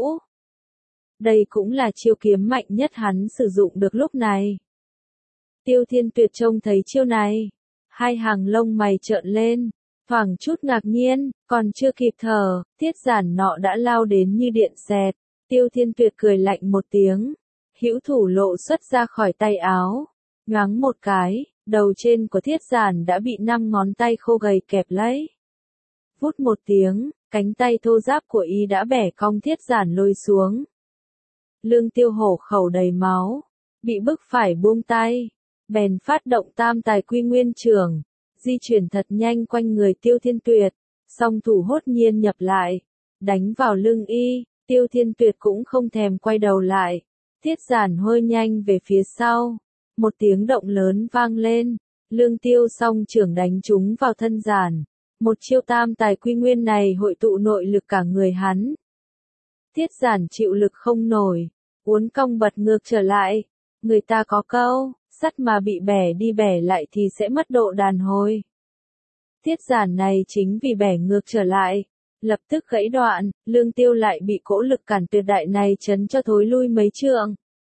Đây cũng là chiêu kiếm mạnh nhất hắn sử dụng được lúc này. Tiêu Thiên Tuyệt trông thấy chiêu này, hai hàng lông mày trợn lên, thoảng chút ngạc nhiên, còn chưa kịp thở, thiết giản nọ đã lao đến như điện xẹt. Tiêu Thiên Tuyệt cười lạnh một tiếng, hữu thủ lộ xuất ra khỏi tay áo, nhoáng một cái, đầu trên của thiết giản đã bị năm ngón tay khô gầy kẹp lấy. Vút một tiếng, cánh tay thô ráp của y đã bẻ cong thiết giản lôi xuống. Lương Tiêu hổ khẩu đầy máu, bị bức phải buông tay, bèn phát động tam tài quy nguyên trường, di chuyển thật nhanh quanh người Tiêu Thiên Tuyệt, song thủ hốt nhiên nhập lại, đánh vào lưng y. Tiêu Thiên Tuyệt cũng không thèm quay đầu lại, thiết giản hơi nhanh về phía sau, một tiếng động lớn vang lên, Lương Tiêu song trưởng đánh trúng vào thân giản. Một chiêu tam tài quy nguyên này hội tụ nội lực cả người hắn. Thiết giản chịu lực không nổi, uốn cong bật ngược trở lại. Người ta có câu, sắt mà bị bẻ đi bẻ lại thì sẽ mất độ đàn hồi. Tiết giản này chính vì bẻ ngược trở lại, lập tức gãy đoạn, Lương Tiêu lại bị cỗ lực cản tuyệt đại này chấn cho thối lui mấy trượng.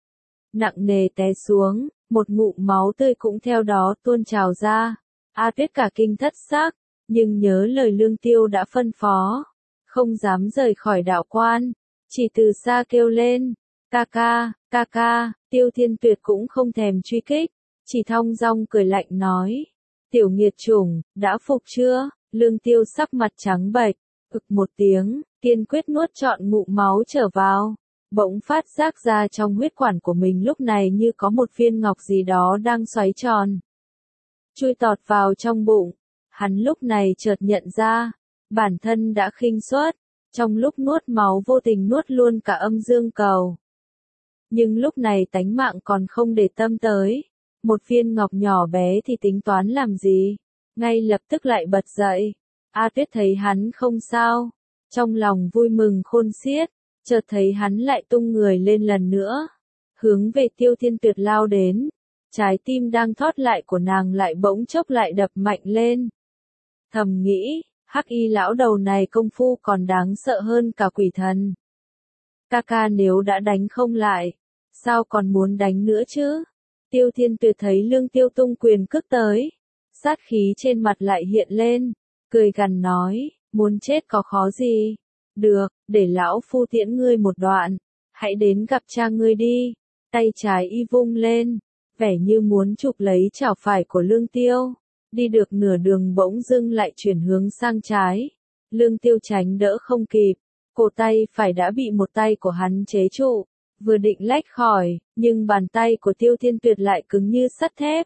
Nặng nề té xuống, một ngụm máu tươi cũng theo đó tuôn trào ra. A Tuyết cả kinh thất xác, nhưng nhớ lời Lương Tiêu đã phân phó, không dám rời khỏi đạo quan, chỉ từ xa kêu lên, ca ca, ca ca. Tiêu Thiên Tuyệt cũng không thèm truy kích, chỉ thong dong cười lạnh nói, tiểu nghiệt chủng, đã phục chưa? Lương Tiêu sắc mặt trắng bệch, ực một tiếng, kiên quyết nuốt trọn ngụm máu trở vào, bỗng phát giác ra trong huyết quản của mình lúc này như có một viên ngọc gì đó đang xoáy tròn, chui tọt vào trong bụng. Hắn lúc này chợt nhận ra, bản thân đã khinh suất, trong lúc nuốt máu vô tình nuốt luôn cả âm dương cầu. Nhưng lúc này tánh mạng còn không để tâm tới, một viên ngọc nhỏ bé thì tính toán làm gì, ngay lập tức lại bật dậy. A Tuyết thấy hắn không sao, trong lòng vui mừng khôn xiết, chợt thấy hắn lại tung người lên lần nữa, hướng về Tiêu Thiên Tuyệt lao đến, trái tim đang thót lại của nàng lại bỗng chốc lại đập mạnh lên. Thầm nghĩ, hắc y lão đầu này công phu còn đáng sợ hơn cả quỷ thần. Ca ca nếu đã đánh không lại, sao còn muốn đánh nữa chứ? Tiêu Thiên Tuyệt thấy Lương Tiêu tung quyền cước tới, sát khí trên mặt lại hiện lên, cười gằn nói, muốn chết có khó gì? Được, để lão phu tiễn ngươi một đoạn, hãy đến gặp cha ngươi đi. Tay trái y vung lên, vẻ như muốn chụp lấy chảo phải của Lương Tiêu. Đi được nửa đường bỗng dưng lại chuyển hướng sang trái. Lương Tiêu tránh đỡ không kịp, cổ tay phải đã bị một tay của hắn chế trụ, vừa định lách khỏi, nhưng bàn tay của Tiêu Thiên Tuyệt lại cứng như sắt thép.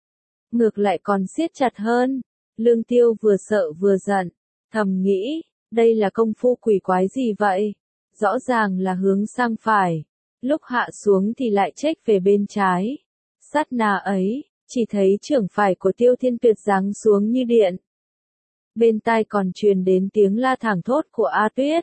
Ngược lại còn siết chặt hơn. Lương Tiêu vừa sợ vừa giận, thầm nghĩ, đây là công phu quỷ quái gì vậy? Rõ ràng là hướng sang phải, lúc hạ xuống thì lại chếch về bên trái. Sát na ấy, chỉ thấy trưởng phải của Tiêu Thiên Tuyệt giáng xuống như điện. Bên tai còn truyền đến tiếng la thảng thốt của A Tuyết.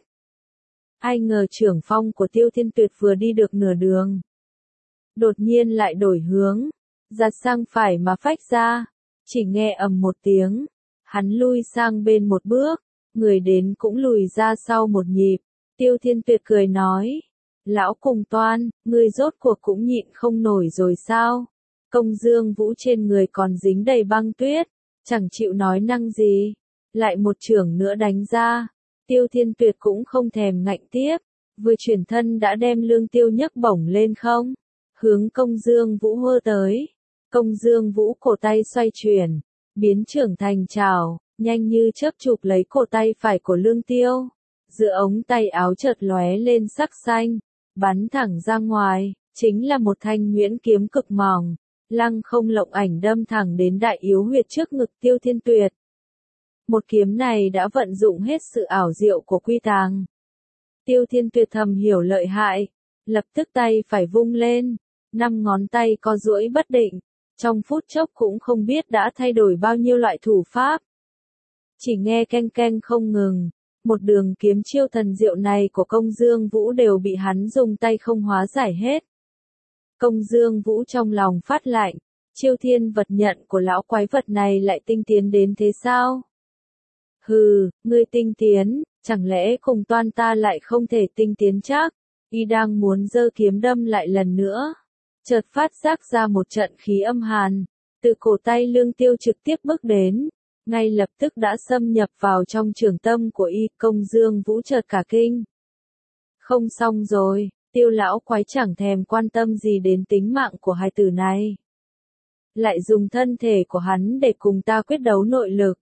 Ai ngờ trưởng phong của Tiêu Thiên Tuyệt vừa đi được nửa đường, đột nhiên lại đổi hướng, giật sang phải mà phách ra, chỉ nghe ầm một tiếng, hắn lui sang bên một bước, người đến cũng lùi ra sau một nhịp. Tiêu Thiên Tuyệt cười nói, lão cùng toan, ngươi rốt cuộc cũng nhịn không nổi rồi sao? Công Dương Vũ trên người còn dính đầy băng tuyết, chẳng chịu nói năng gì, lại một chưởng nữa đánh ra. Tiêu Thiên Tuyệt cũng không thèm ngạnh tiếp, vừa chuyển thân đã đem Lương Tiêu nhấc bổng lên không, hướng Công Dương Vũ hô tới. Công Dương Vũ cổ tay xoay chuyển, biến trưởng thành chảo, nhanh như chớp chụp lấy cổ tay phải của Lương Tiêu. Giữa ống tay áo chợt lóe lên sắc xanh, bắn thẳng ra ngoài, chính là một thanh nhuyễn kiếm cực mỏng, lăng không lộng ảnh đâm thẳng đến đại yếu huyệt trước ngực Tiêu Thiên Tuyệt. Một kiếm này đã vận dụng hết sự ảo diệu của quy tàng. Tiêu Thiên Tuyệt thầm hiểu lợi hại, lập tức tay phải vung lên, năm ngón tay co duỗi bất định, trong phút chốc cũng không biết đã thay đổi bao nhiêu loại thủ pháp. Chỉ nghe keng keng không ngừng, một đường kiếm chiêu thần diệu này của Công Dương Vũ đều bị hắn dùng tay không hóa giải hết. Công Dương Vũ trong lòng phát lạnh, chiêu thiên vật nhận của lão quái vật này lại tinh tiến đến thế sao? Hừ, ngươi tinh tiến, chẳng lẽ cùng toan ta lại không thể tinh tiến chắc? Y đang muốn giơ kiếm đâm lại lần nữa, chợt phát giác ra một trận khí âm hàn, từ cổ tay Lương Tiêu trực tiếp bước đến, ngay lập tức đã xâm nhập vào trong trường tâm của Y. Công Dương Vũ chợt cả kinh. Không xong rồi, Tiêu lão quái chẳng thèm quan tâm gì đến tính mạng của hai tử này, lại dùng thân thể của hắn để cùng ta quyết đấu nội lực.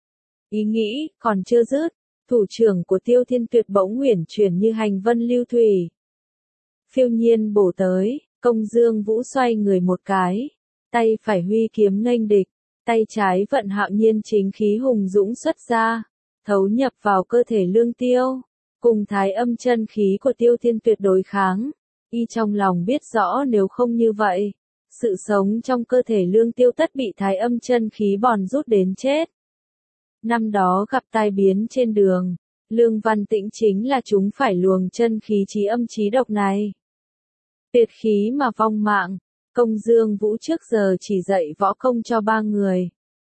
Ý nghĩ còn chưa dứt, thủ trưởng của Tiêu Thiên Tuyệt bỗng uyển chuyển như hành vân lưu thủy, phiêu nhiên bổ tới. Công Dương Vũ xoay người một cái, tay phải huy kiếm nghênh địch, tay trái vận hạo nhiên chính khí hùng dũng xuất ra, thấu nhập vào cơ thể Lương Tiêu, cùng thái âm chân khí của Tiêu Thiên Tuyệt đối kháng. Y trong lòng biết rõ nếu không như vậy, sự sống trong cơ thể Lương Tiêu tất bị thái âm chân khí bòn rút đến chết. Năm đó gặp tai biến trên đường, Lương Văn Tĩnh chính là chúng phải luồng chân khí chí âm chí độc này. Tuyệt khí mà vong mạng, Công Dương Vũ trước giờ chỉ dạy võ công cho ba người.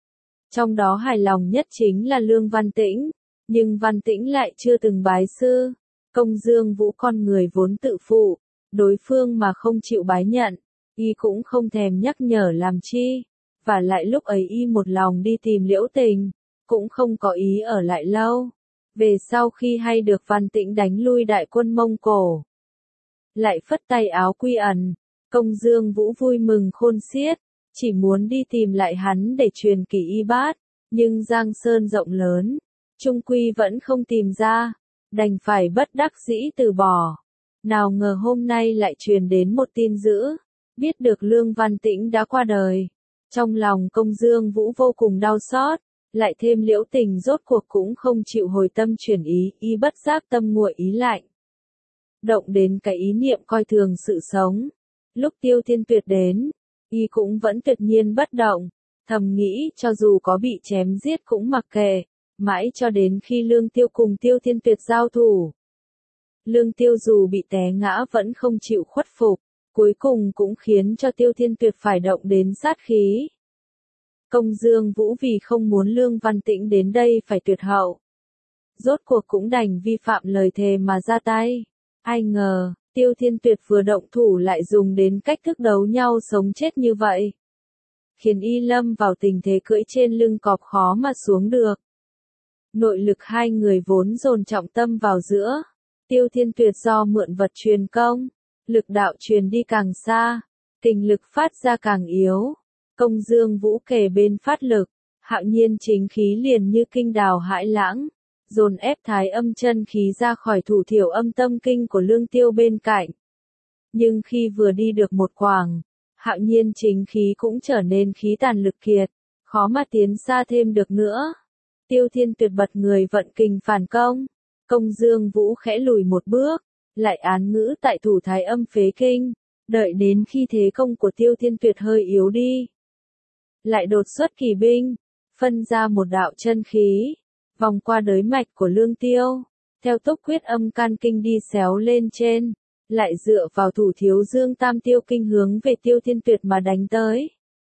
Trong đó hài lòng nhất chính là Lương Văn Tĩnh, nhưng Văn Tĩnh lại chưa từng bái sư. Công Dương Vũ con người vốn tự phụ, đối phương mà không chịu bái nhận, y cũng không thèm nhắc nhở làm chi, và lại lúc ấy y một lòng đi tìm Liễu Tình, cũng không có ý ở lại lâu. Về sau khi hay được Văn Tĩnh đánh lui đại quân Mông Cổ, lại phất tay áo quy ẩn, Công Dương Vũ vui mừng khôn xiết, chỉ muốn đi tìm lại hắn để truyền kỳ y bát, nhưng Giang Sơn rộng lớn, trung quy vẫn không tìm ra, đành phải bất đắc dĩ từ bỏ. Nào ngờ hôm nay lại truyền đến một tin dữ, biết được Lương Văn Tĩnh đã qua đời. Trong lòng Công Dương Vũ vô cùng đau xót, lại thêm Liễu Tình rốt cuộc cũng không chịu hồi tâm chuyển ý, y bất giác tâm nguội ý lạnh. Động đến cái ý niệm coi thường sự sống. Lúc Tiêu Thiên Tuyệt đến, y cũng vẫn tuyệt nhiên bất động, thầm nghĩ cho dù có bị chém giết cũng mặc kệ, mãi cho đến khi Lương Tiêu cùng Tiêu Thiên Tuyệt giao thủ. Lương Tiêu dù bị té ngã vẫn không chịu khuất phục, cuối cùng cũng khiến cho Tiêu Thiên Tuyệt phải động đến sát khí. Công Dương Vũ vì không muốn Lương Văn Tĩnh đến đây phải tuyệt hậu, rốt cuộc cũng đành vi phạm lời thề mà ra tay. Ai ngờ, Tiêu Thiên Tuyệt vừa động thủ lại dùng đến cách thức đấu nhau sống chết như vậy, khiến y lâm vào tình thế cưỡi trên lưng cọp khó mà xuống được. Nội lực hai người vốn dồn trọng tâm vào giữa, Tiêu Thiên Tuyệt do mượn vật truyền công, lực đạo truyền đi càng xa, kình lực phát ra càng yếu. Công Dương Vũ kề bên phát lực, Hạo Nhiên chính khí liền như kinh đào hãi lãng, dồn ép thái âm chân khí ra khỏi thủ thiểu âm tâm kinh của Lương Tiêu bên cạnh. Nhưng khi vừa đi được một quãng, Hạo Nhiên chính khí cũng trở nên khí tàn lực kiệt, khó mà tiến xa thêm được nữa. Tiêu Thiên Tuyệt bật người vận kình phản công, Công Dương Vũ khẽ lùi một bước, lại án ngữ tại thủ thái âm phế kinh, đợi đến khi thế công của Tiêu Thiên Tuyệt hơi yếu đi, lại đột xuất kỳ binh, phân ra một đạo chân khí, vòng qua đới mạch của Lương Tiêu, theo tốc quyết âm can kinh đi xéo lên trên, lại dựa vào thủ thiếu dương tam tiêu kinh hướng về Tiêu Thiên Tuyệt mà đánh tới.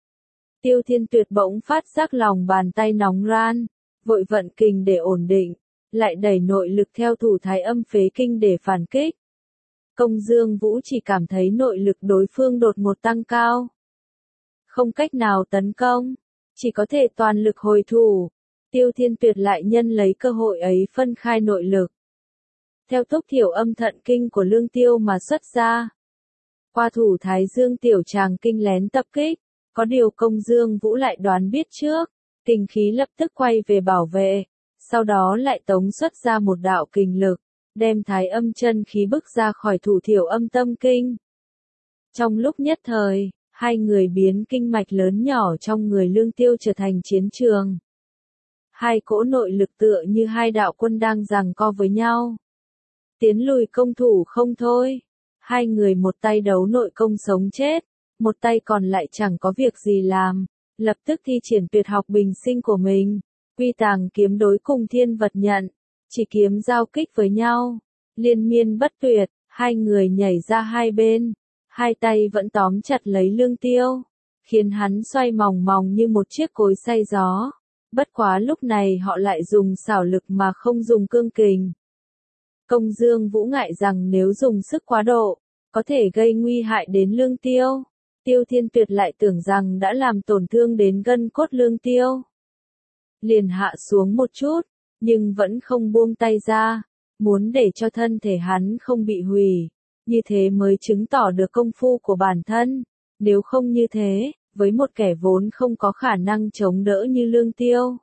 Tiêu Thiên Tuyệt bỗng phát giác lòng bàn tay nóng ran, vội vận kình để ổn định, lại đẩy nội lực theo thủ thái âm phế kinh để phản kích. Công Dương Vũ chỉ cảm thấy nội lực đối phương đột ngột tăng cao, không cách nào tấn công, chỉ có thể toàn lực hồi thủ. Tiêu Thiên Tuyệt lại nhân lấy cơ hội ấy phân khai nội lực, theo tốc thiểu âm thận kinh của Lương Tiêu mà xuất ra. Qua thủ thái dương tiểu tràng kinh lén tập kích, có điều Công Dương Vũ lại đoán biết trước, kình khí lập tức quay về bảo vệ, sau đó lại tống xuất ra một đạo kình lực, đem thái âm chân khí bức ra khỏi thủ thiểu âm tâm kinh. Trong lúc nhất thời, hai người biến kinh mạch lớn nhỏ trong người Lương Tiêu trở thành chiến trường. Hai cỗ nội lực tựa như hai đạo quân đang giằng co với nhau, tiến lùi công thủ không thôi. Hai người một tay đấu nội công sống chết, một tay còn lại chẳng có việc gì làm, lập tức thi triển tuyệt học bình sinh của mình, quy tàng kiếm đối cùng thiên vật nhận, chỉ kiếm giao kích với nhau, liên miên bất tuyệt. Hai người nhảy ra hai bên, hai tay vẫn tóm chặt lấy Lương Tiêu, khiến hắn xoay mòng mòng như một chiếc cối xay gió. Bất quá lúc này họ lại dùng xảo lực mà không dùng cương kình. Công Dương Vũ ngại rằng nếu dùng sức quá độ, có thể gây nguy hại đến Lương Tiêu. Tiêu Thiên Tuyệt lại tưởng rằng đã làm tổn thương đến gân cốt Lương Tiêu, liền hạ xuống một chút, nhưng vẫn không buông tay ra, muốn để cho thân thể hắn không bị hủy, như thế mới chứng tỏ được công phu của bản thân. Nếu không như thế, với một kẻ vốn không có khả năng chống đỡ như Lương Tiêu,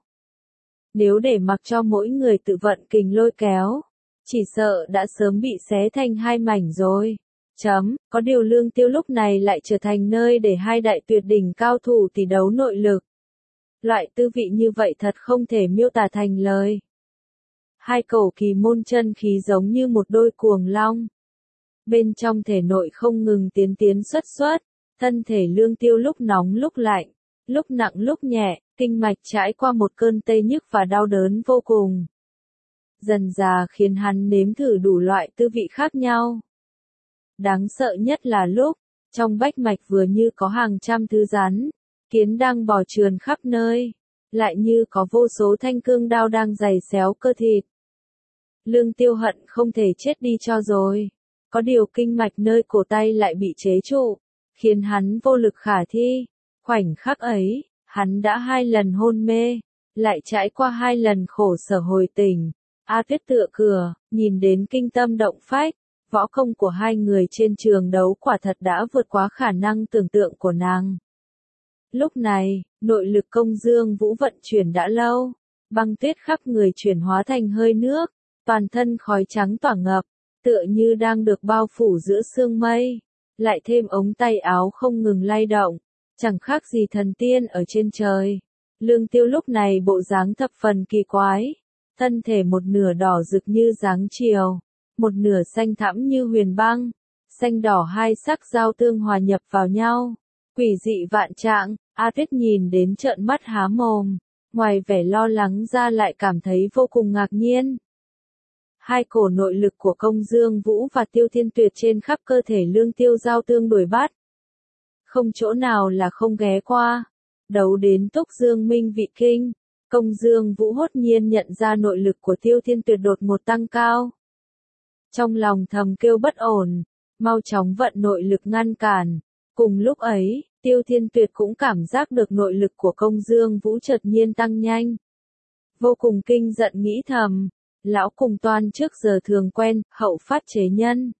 nếu để mặc cho mỗi người tự vận kình lôi kéo, chỉ sợ đã sớm bị xé thành hai mảnh rồi. Chấm, có điều Lương Tiêu lúc này lại trở thành nơi để hai đại tuyệt đỉnh cao thủ tỷ đấu nội lực. Loại tư vị như vậy thật không thể miêu tả thành lời. Hai cổ kỳ môn chân khí giống như một đôi cuồng long, bên trong thể nội không ngừng tiến tiến xuất xuất, thân thể Lương Tiêu lúc nóng lúc lạnh, lúc nặng lúc nhẹ, kinh mạch trải qua một cơn tê nhức và đau đớn vô cùng. Dần dà khiến hắn nếm thử đủ loại tư vị khác nhau. Đáng sợ nhất là lúc, trong bách mạch vừa như có hàng trăm thứ rắn, kiến đang bò trườn khắp nơi, lại như có vô số thanh cương đao đang giày xéo cơ thịt. Lương Tiêu hận không thể chết đi cho rồi. Có điều kinh mạch nơi cổ tay lại bị chế trụ, khiến hắn vô lực khả thi. Khoảnh khắc ấy, hắn đã hai lần hôn mê, lại trải qua hai lần khổ sở hồi tỉnh. A Tuyết tựa cửa, nhìn đến kinh tâm động phách. Võ công của hai người trên trường đấu quả thật đã vượt quá khả năng tưởng tượng của nàng. Lúc này, nội lực Công Dương Vũ vận chuyển đã lâu, băng tuyết khắp người chuyển hóa thành hơi nước, toàn thân khói trắng tỏa ngập, tựa như đang được bao phủ giữa sương mây, lại thêm ống tay áo không ngừng lay động, chẳng khác gì thần tiên ở trên trời. Lương Tiêu lúc này bộ dáng thập phần kỳ quái, thân thể một nửa đỏ rực như dáng chiều, một nửa xanh thẳm như huyền băng, xanh đỏ hai sắc giao tương hòa nhập vào nhau, quỷ dị vạn trạng. A Tuyết nhìn đến trợn mắt há mồm, ngoài vẻ lo lắng ra lại cảm thấy vô cùng ngạc nhiên. Hai cổ nội lực của Công Dương Vũ và Tiêu Thiên Tuyệt trên khắp cơ thể Lương Tiêu giao tương đuổi bắt. Không chỗ nào là không ghé qua. Đấu đến Túc Dương Minh vị kinh, Công Dương Vũ hốt nhiên nhận ra nội lực của Tiêu Thiên Tuyệt đột ngột tăng cao. Trong lòng thầm kêu bất ổn, mau chóng vận nội lực ngăn cản. Cùng lúc ấy, Tiêu Thiên Tuyệt cũng cảm giác được nội lực của Công Dương Vũ chợt nhiên tăng nhanh. Vô cùng kinh giận nghĩ thầm, lão cùng toan trước giờ thường quen, hậu phát chế nhân.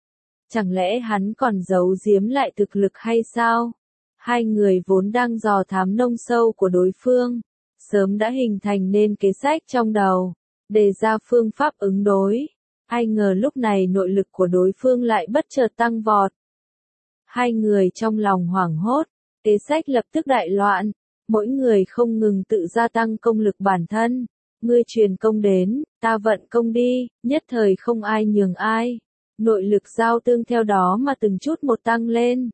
Chẳng lẽ hắn còn giấu giếm lại thực lực hay sao? Hai người vốn đang dò thám nông sâu của đối phương, sớm đã hình thành nên kế sách trong đầu, đề ra phương pháp ứng đối. Ai ngờ lúc này nội lực của đối phương lại bất chợt tăng vọt. Hai người trong lòng hoảng hốt, kế sách lập tức đại loạn, mỗi người không ngừng tự gia tăng công lực bản thân. Ngươi truyền công đến, ta vận công đi, nhất thời không ai nhường ai. Nội lực giao tương theo đó mà từng chút một tăng lên.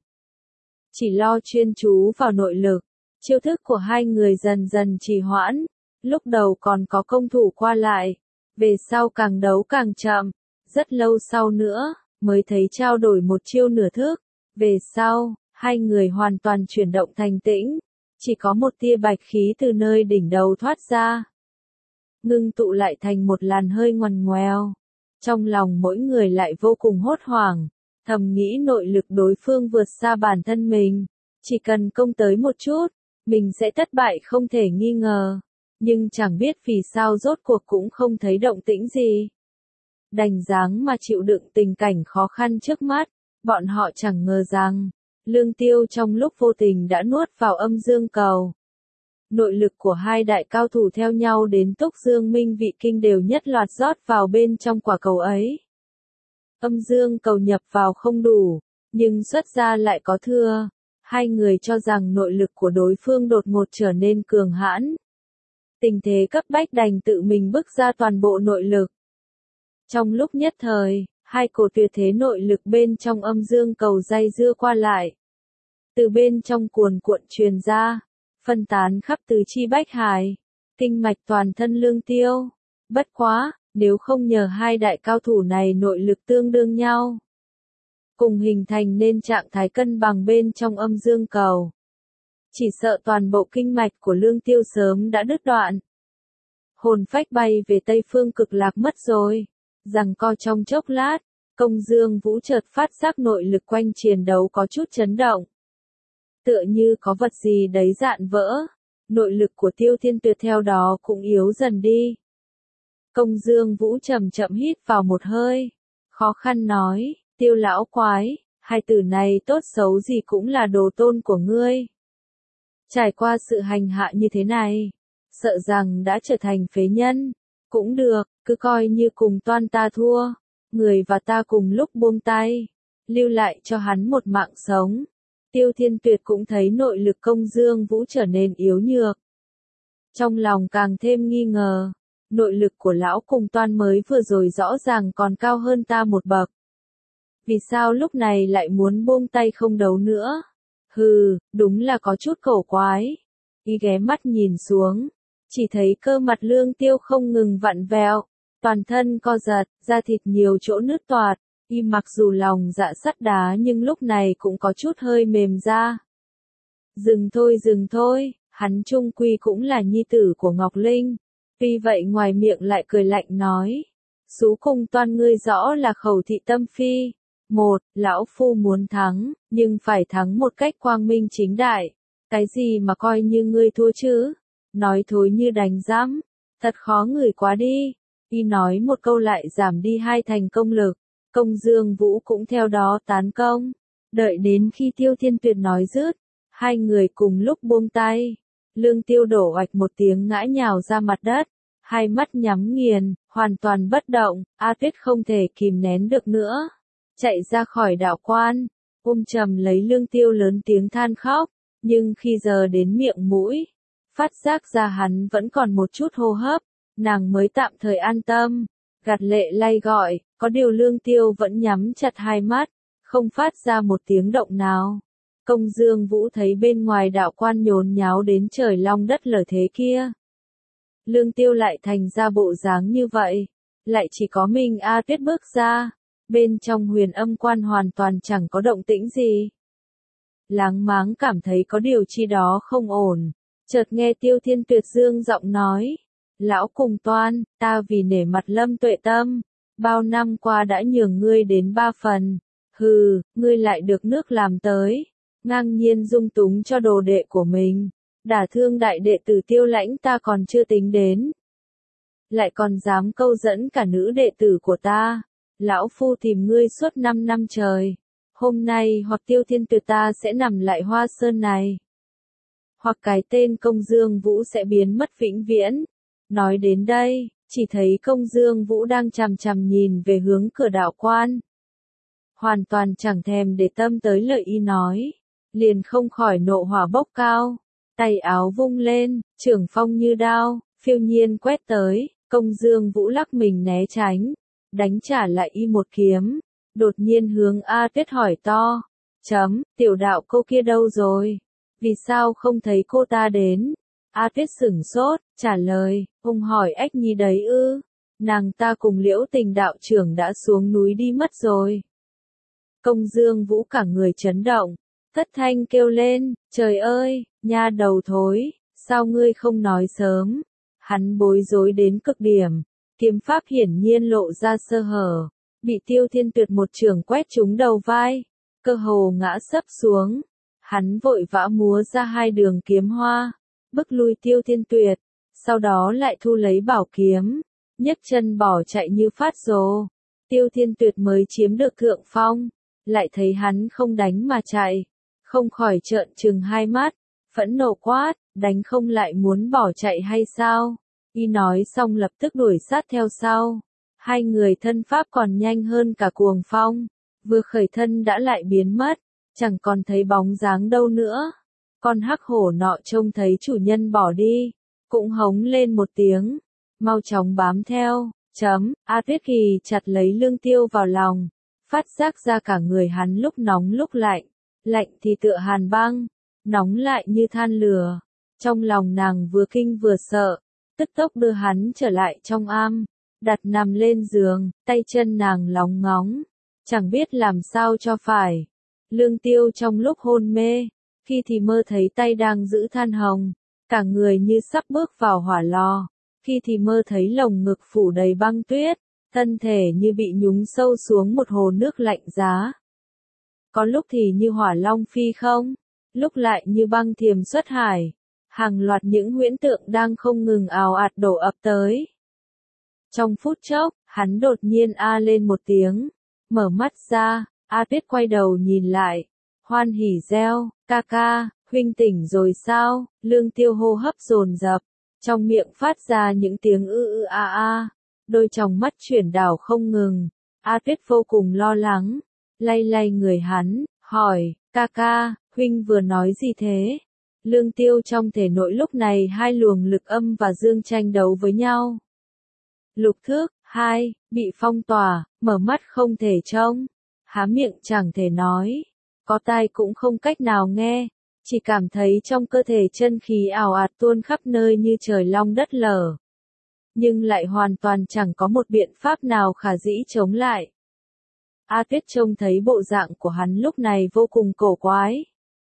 Chỉ lo chuyên chú vào nội lực, chiêu thức của hai người dần dần trì hoãn. Lúc đầu còn có công thủ qua lại, về sau càng đấu càng chậm. Rất lâu sau nữa, mới thấy trao đổi một chiêu nửa thức. Về sau, hai người hoàn toàn chuyển động thành tĩnh, chỉ có một tia bạch khí từ nơi đỉnh đầu thoát ra, ngưng tụ lại thành một làn hơi ngoằn ngoèo. Trong lòng mỗi người lại vô cùng hốt hoảng, thầm nghĩ nội lực đối phương vượt xa bản thân mình, chỉ cần công tới một chút, mình sẽ thất bại không thể nghi ngờ, nhưng chẳng biết vì sao rốt cuộc cũng không thấy động tĩnh gì. Đành dáng mà chịu đựng tình cảnh khó khăn trước mắt. Bọn họ chẳng ngờ rằng, Lương Tiêu trong lúc vô tình đã nuốt vào âm dương cầu. Nội lực của hai đại cao thủ theo nhau đến Túc Dương Minh vị kinh đều nhất loạt rót vào bên trong quả cầu ấy. Âm dương cầu nhập vào không đủ, nhưng xuất ra lại có thừa. Hai người cho rằng nội lực của đối phương đột ngột trở nên cường hãn. Tình thế cấp bách đành tự mình bức ra toàn bộ nội lực. Trong lúc nhất thời, hai cổ tuyệt thế nội lực bên trong âm dương cầu day dưa qua lại. Từ bên trong cuồn cuộn truyền ra, phân tán khắp tứ chi bách hải, kinh mạch toàn thân Lương Tiêu. Bất quá, nếu không nhờ hai đại cao thủ này nội lực tương đương nhau, cùng hình thành nên trạng thái cân bằng bên trong âm dương cầu, chỉ sợ toàn bộ kinh mạch của Lương Tiêu sớm đã đứt đoạn. Hồn phách bay về Tây Phương Cực Lạc mất rồi. Giằng co trong chốc lát, Công Dương Vũ chợt phát giác nội lực quanh chiến đấu có chút chấn động. Tựa như có vật gì đấy dạn vỡ, nội lực của Tiêu Thiên Tuyệt theo đó cũng yếu dần đi. Công Dương Vũ chậm chậm hít vào một hơi, khó khăn nói, Tiêu lão quái, hai từ này tốt xấu gì cũng là đồ tôn của ngươi. Trải qua sự hành hạ như thế này, sợ rằng đã trở thành phế nhân. Cũng được, cứ coi như cùng toan ta thua, người và ta cùng lúc buông tay, lưu lại cho hắn một mạng sống. Tiêu Thiên Tuyệt cũng thấy nội lực Công Dương Vũ trở nên yếu nhược. Trong lòng càng thêm nghi ngờ, nội lực của lão cùng toan mới vừa rồi rõ ràng còn cao hơn ta một bậc. Vì sao lúc này lại muốn buông tay không đấu nữa? Hừ, đúng là có chút cổ quái. Y ghé mắt nhìn xuống, chỉ thấy cơ mặt Lương Tiêu không ngừng vặn vẹo, toàn thân co giật, da thịt nhiều chỗ nứt toạc. Y mặc dù lòng dạ sắt đá nhưng lúc này cũng có chút hơi mềm ra. Dừng thôi dừng thôi, Hắn chung quy cũng là nhi tử của Ngọc Linh. Tuy vậy ngoài miệng lại cười lạnh nói. Sú Cùng Toan ngươi rõ là khẩu thị tâm phi. Một, lão phu muốn thắng, nhưng phải thắng một cách quang minh chính đại. Cái gì mà coi như ngươi thua chứ? Nói thối như đánh giám. Thật khó ngửi quá đi. Y nói một câu lại giảm đi hai thành công lực. Công Dương Vũ cũng theo đó tán công. Đợi đến khi Tiêu Thiên Tuyệt nói dứt, hai người cùng lúc buông tay. Lương Tiêu đổ oạch một tiếng ngã nhào ra mặt đất. Hai mắt nhắm nghiền, hoàn toàn bất động, A Tuyết không thể kìm nén được nữa. Chạy ra khỏi đạo quan, ôm chầm lấy Lương Tiêu lớn tiếng than khóc, nhưng khi giờ đến miệng mũi, phát giác ra hắn vẫn còn một chút hô hấp, nàng mới tạm thời an tâm, gạt lệ lay gọi, có điều Lương Tiêu vẫn nhắm chặt hai mắt, không phát ra một tiếng động nào. Công Dương Vũ thấy bên ngoài đạo quan nhốn nháo đến trời long đất lở thế kia. Lương Tiêu lại thành ra bộ dáng như vậy, lại chỉ có mình A Tuyết bước ra, bên trong huyền âm quan hoàn toàn chẳng có động tĩnh gì. Láng máng cảm thấy có điều chi đó không ổn, chợt nghe Tiêu Thiên Tuyệt dương giọng nói, lão Cùng Toan, ta vì nể mặt Lâm Tuệ Tâm, bao năm qua đã nhường ngươi đến ba phần, hừ, ngươi lại được nước làm tới, ngang nhiên dung túng cho đồ đệ của mình. Đả thương đại đệ tử Tiêu Lãnh ta còn chưa tính đến. Lại còn dám câu dẫn cả nữ đệ tử của ta. Lão phu tìm ngươi suốt năm năm trời. Hôm nay hoặc Tiêu Thiên Tuyệt ta sẽ nằm lại Hoa Sơn này. Hoặc cái tên Công Dương Vũ sẽ biến mất vĩnh viễn. Nói đến đây, chỉ thấy Công Dương Vũ đang chằm chằm nhìn về hướng cửa đạo quan. Hoàn toàn chẳng thèm để tâm tới lời y nói. Liền không khỏi nộ hỏa bốc cao. Tay áo vung lên, trưởng phong như đao, phiêu nhiên quét tới, Công Dương Vũ lắc mình né tránh, đánh trả lại y một kiếm, đột nhiên hướng A Tuyết hỏi to, chấm, tiểu đạo cô kia đâu rồi? Vì sao không thấy cô ta đến? A Tuyết sửng sốt, trả lời, ông hỏi Ách Nhi đấy ư, nàng ta cùng Liễu Tình đạo trưởng đã xuống núi đi mất rồi. Công Dương Vũ cả người chấn động, thất thanh kêu lên, trời ơi, nha đầu thối, sao ngươi không nói sớm? Hắn bối rối đến cực điểm, kiếm pháp hiển nhiên lộ ra sơ hở, bị Tiêu Thiên Tuyệt một chưởng quét trúng đầu vai, cơ hồ ngã sấp xuống. Hắn vội vã múa ra hai đường kiếm hoa, bức lui Tiêu Thiên Tuyệt, sau đó lại thu lấy bảo kiếm, nhấc chân bỏ chạy như phát rồ. Tiêu Thiên Tuyệt mới chiếm được thượng phong, lại thấy hắn không đánh mà chạy, không khỏi trợn trừng hai mắt, phẫn nộ quát, đánh không lại muốn bỏ chạy hay sao? Y nói xong lập tức đuổi sát theo sau. Hai người thân pháp còn nhanh hơn cả cuồng phong, vừa khởi thân đã lại biến mất, chẳng còn thấy bóng dáng đâu nữa. Con hắc hổ nọ trông thấy chủ nhân bỏ đi, cũng hống lên một tiếng, mau chóng bám theo, chấm, A Tuyết Kỳ chặt lấy Lương Tiêu vào lòng, phát giác ra cả người hắn lúc nóng lúc lạnh, lạnh thì tựa hàn băng, nóng lại như than lửa. Trong lòng nàng vừa kinh vừa sợ, tức tốc đưa hắn trở lại trong am, đặt nằm lên giường, tay chân nàng lóng ngóng, chẳng biết làm sao cho phải. Lương Tiêu trong lúc hôn mê, khi thì mơ thấy tay đang giữ than hồng, cả người như sắp bước vào hỏa lò, khi thì mơ thấy lồng ngực phủ đầy băng tuyết, thân thể như bị nhúng sâu xuống một hồ nước lạnh giá. Có lúc thì như hỏa long phi không, lúc lại như băng thiềm xuất hải, hàng loạt những huyễn tượng đang không ngừng ào ạt đổ ập tới. Trong phút chốc, hắn đột nhiên a lên một tiếng, mở mắt ra, A Tuyết quay đầu nhìn lại, hoan hỉ reo, ca ca, huynh tỉnh rồi sao? Lương Tiêu hô hấp dồn dập, trong miệng phát ra những tiếng ư ư a a, đôi tròng mắt chuyển đảo không ngừng. A Tuyết vô cùng lo lắng, lay lay người hắn, hỏi, ca ca, huynh vừa nói gì thế? Lương Tiêu trong thể nội lúc này hai luồng lực âm và dương tranh đấu với nhau. Lục thước, hai, bị phong tỏa, mở mắt không thể trông, há miệng chẳng thể nói, có tai cũng không cách nào nghe, chỉ cảm thấy trong cơ thể chân khí ào ạt tuôn khắp nơi như trời long đất lở. Nhưng lại hoàn toàn chẳng có một biện pháp nào khả dĩ chống lại. A Tuyết trông thấy bộ dạng của hắn lúc này vô cùng cổ quái.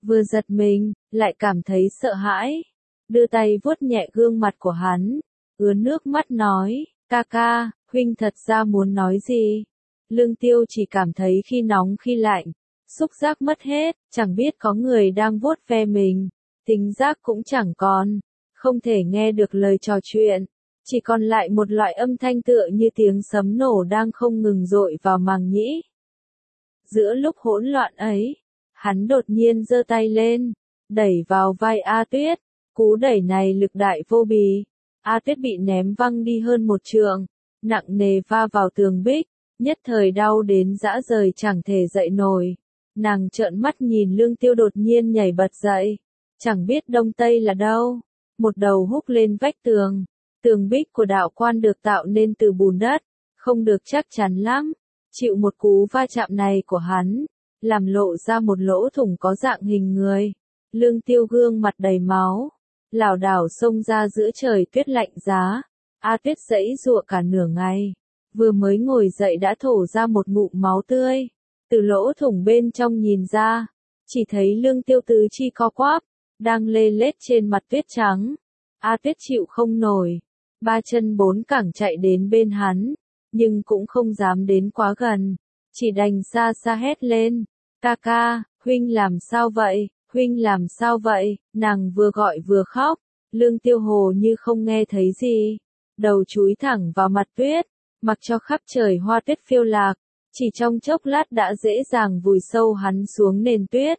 Vừa giật mình, lại cảm thấy sợ hãi. Đưa tay vuốt nhẹ gương mặt của hắn, ướt nước mắt nói, ca ca, huynh thật ra muốn nói gì? Lương Tiêu chỉ cảm thấy khi nóng khi lạnh, xúc giác mất hết, chẳng biết có người đang vuốt ve mình, tính giác cũng chẳng còn, không thể nghe được lời trò chuyện, chỉ còn lại một loại âm thanh tựa như tiếng sấm nổ đang không ngừng dội vào màng nhĩ. Giữa lúc hỗn loạn ấy, hắn đột nhiên giơ tay lên, đẩy vào vai A Tuyết, cú đẩy này lực đại vô bì, A Tuyết bị ném văng đi hơn một trượng, nặng nề va vào tường bích, nhất thời đau đến rã rời chẳng thể dậy nổi. Nàng trợn mắt nhìn Lương Tiêu đột nhiên nhảy bật dậy, chẳng biết đông tây là đâu, một đầu húc lên vách tường. Tường bích của đạo quan được tạo nên từ bùn đất, không được chắc chắn lắm. Chịu một cú va chạm này của hắn, làm lộ ra một lỗ thủng có dạng hình người. Lương Tiêu gương mặt đầy máu, lảo đảo xông ra giữa trời tuyết lạnh giá. A Tuyết giãy giụa cả nửa ngày, vừa mới ngồi dậy đã thổ ra một ngụm máu tươi. Từ lỗ thủng bên trong nhìn ra, chỉ thấy Lương Tiêu tứ chi co quắp, đang lê lết trên mặt tuyết trắng. A Tuyết chịu không nổi, ba chân bốn cẳng chạy đến bên hắn, nhưng cũng không dám đến quá gần, chỉ đành xa xa hét lên, ca ca, huynh làm sao vậy, huynh làm sao vậy, nàng vừa gọi vừa khóc, Lương Tiêu hồ như không nghe thấy gì, đầu chúi thẳng vào mặt tuyết, mặc cho khắp trời hoa tuyết phiêu lạc, chỉ trong chốc lát đã dễ dàng vùi sâu hắn xuống nền tuyết.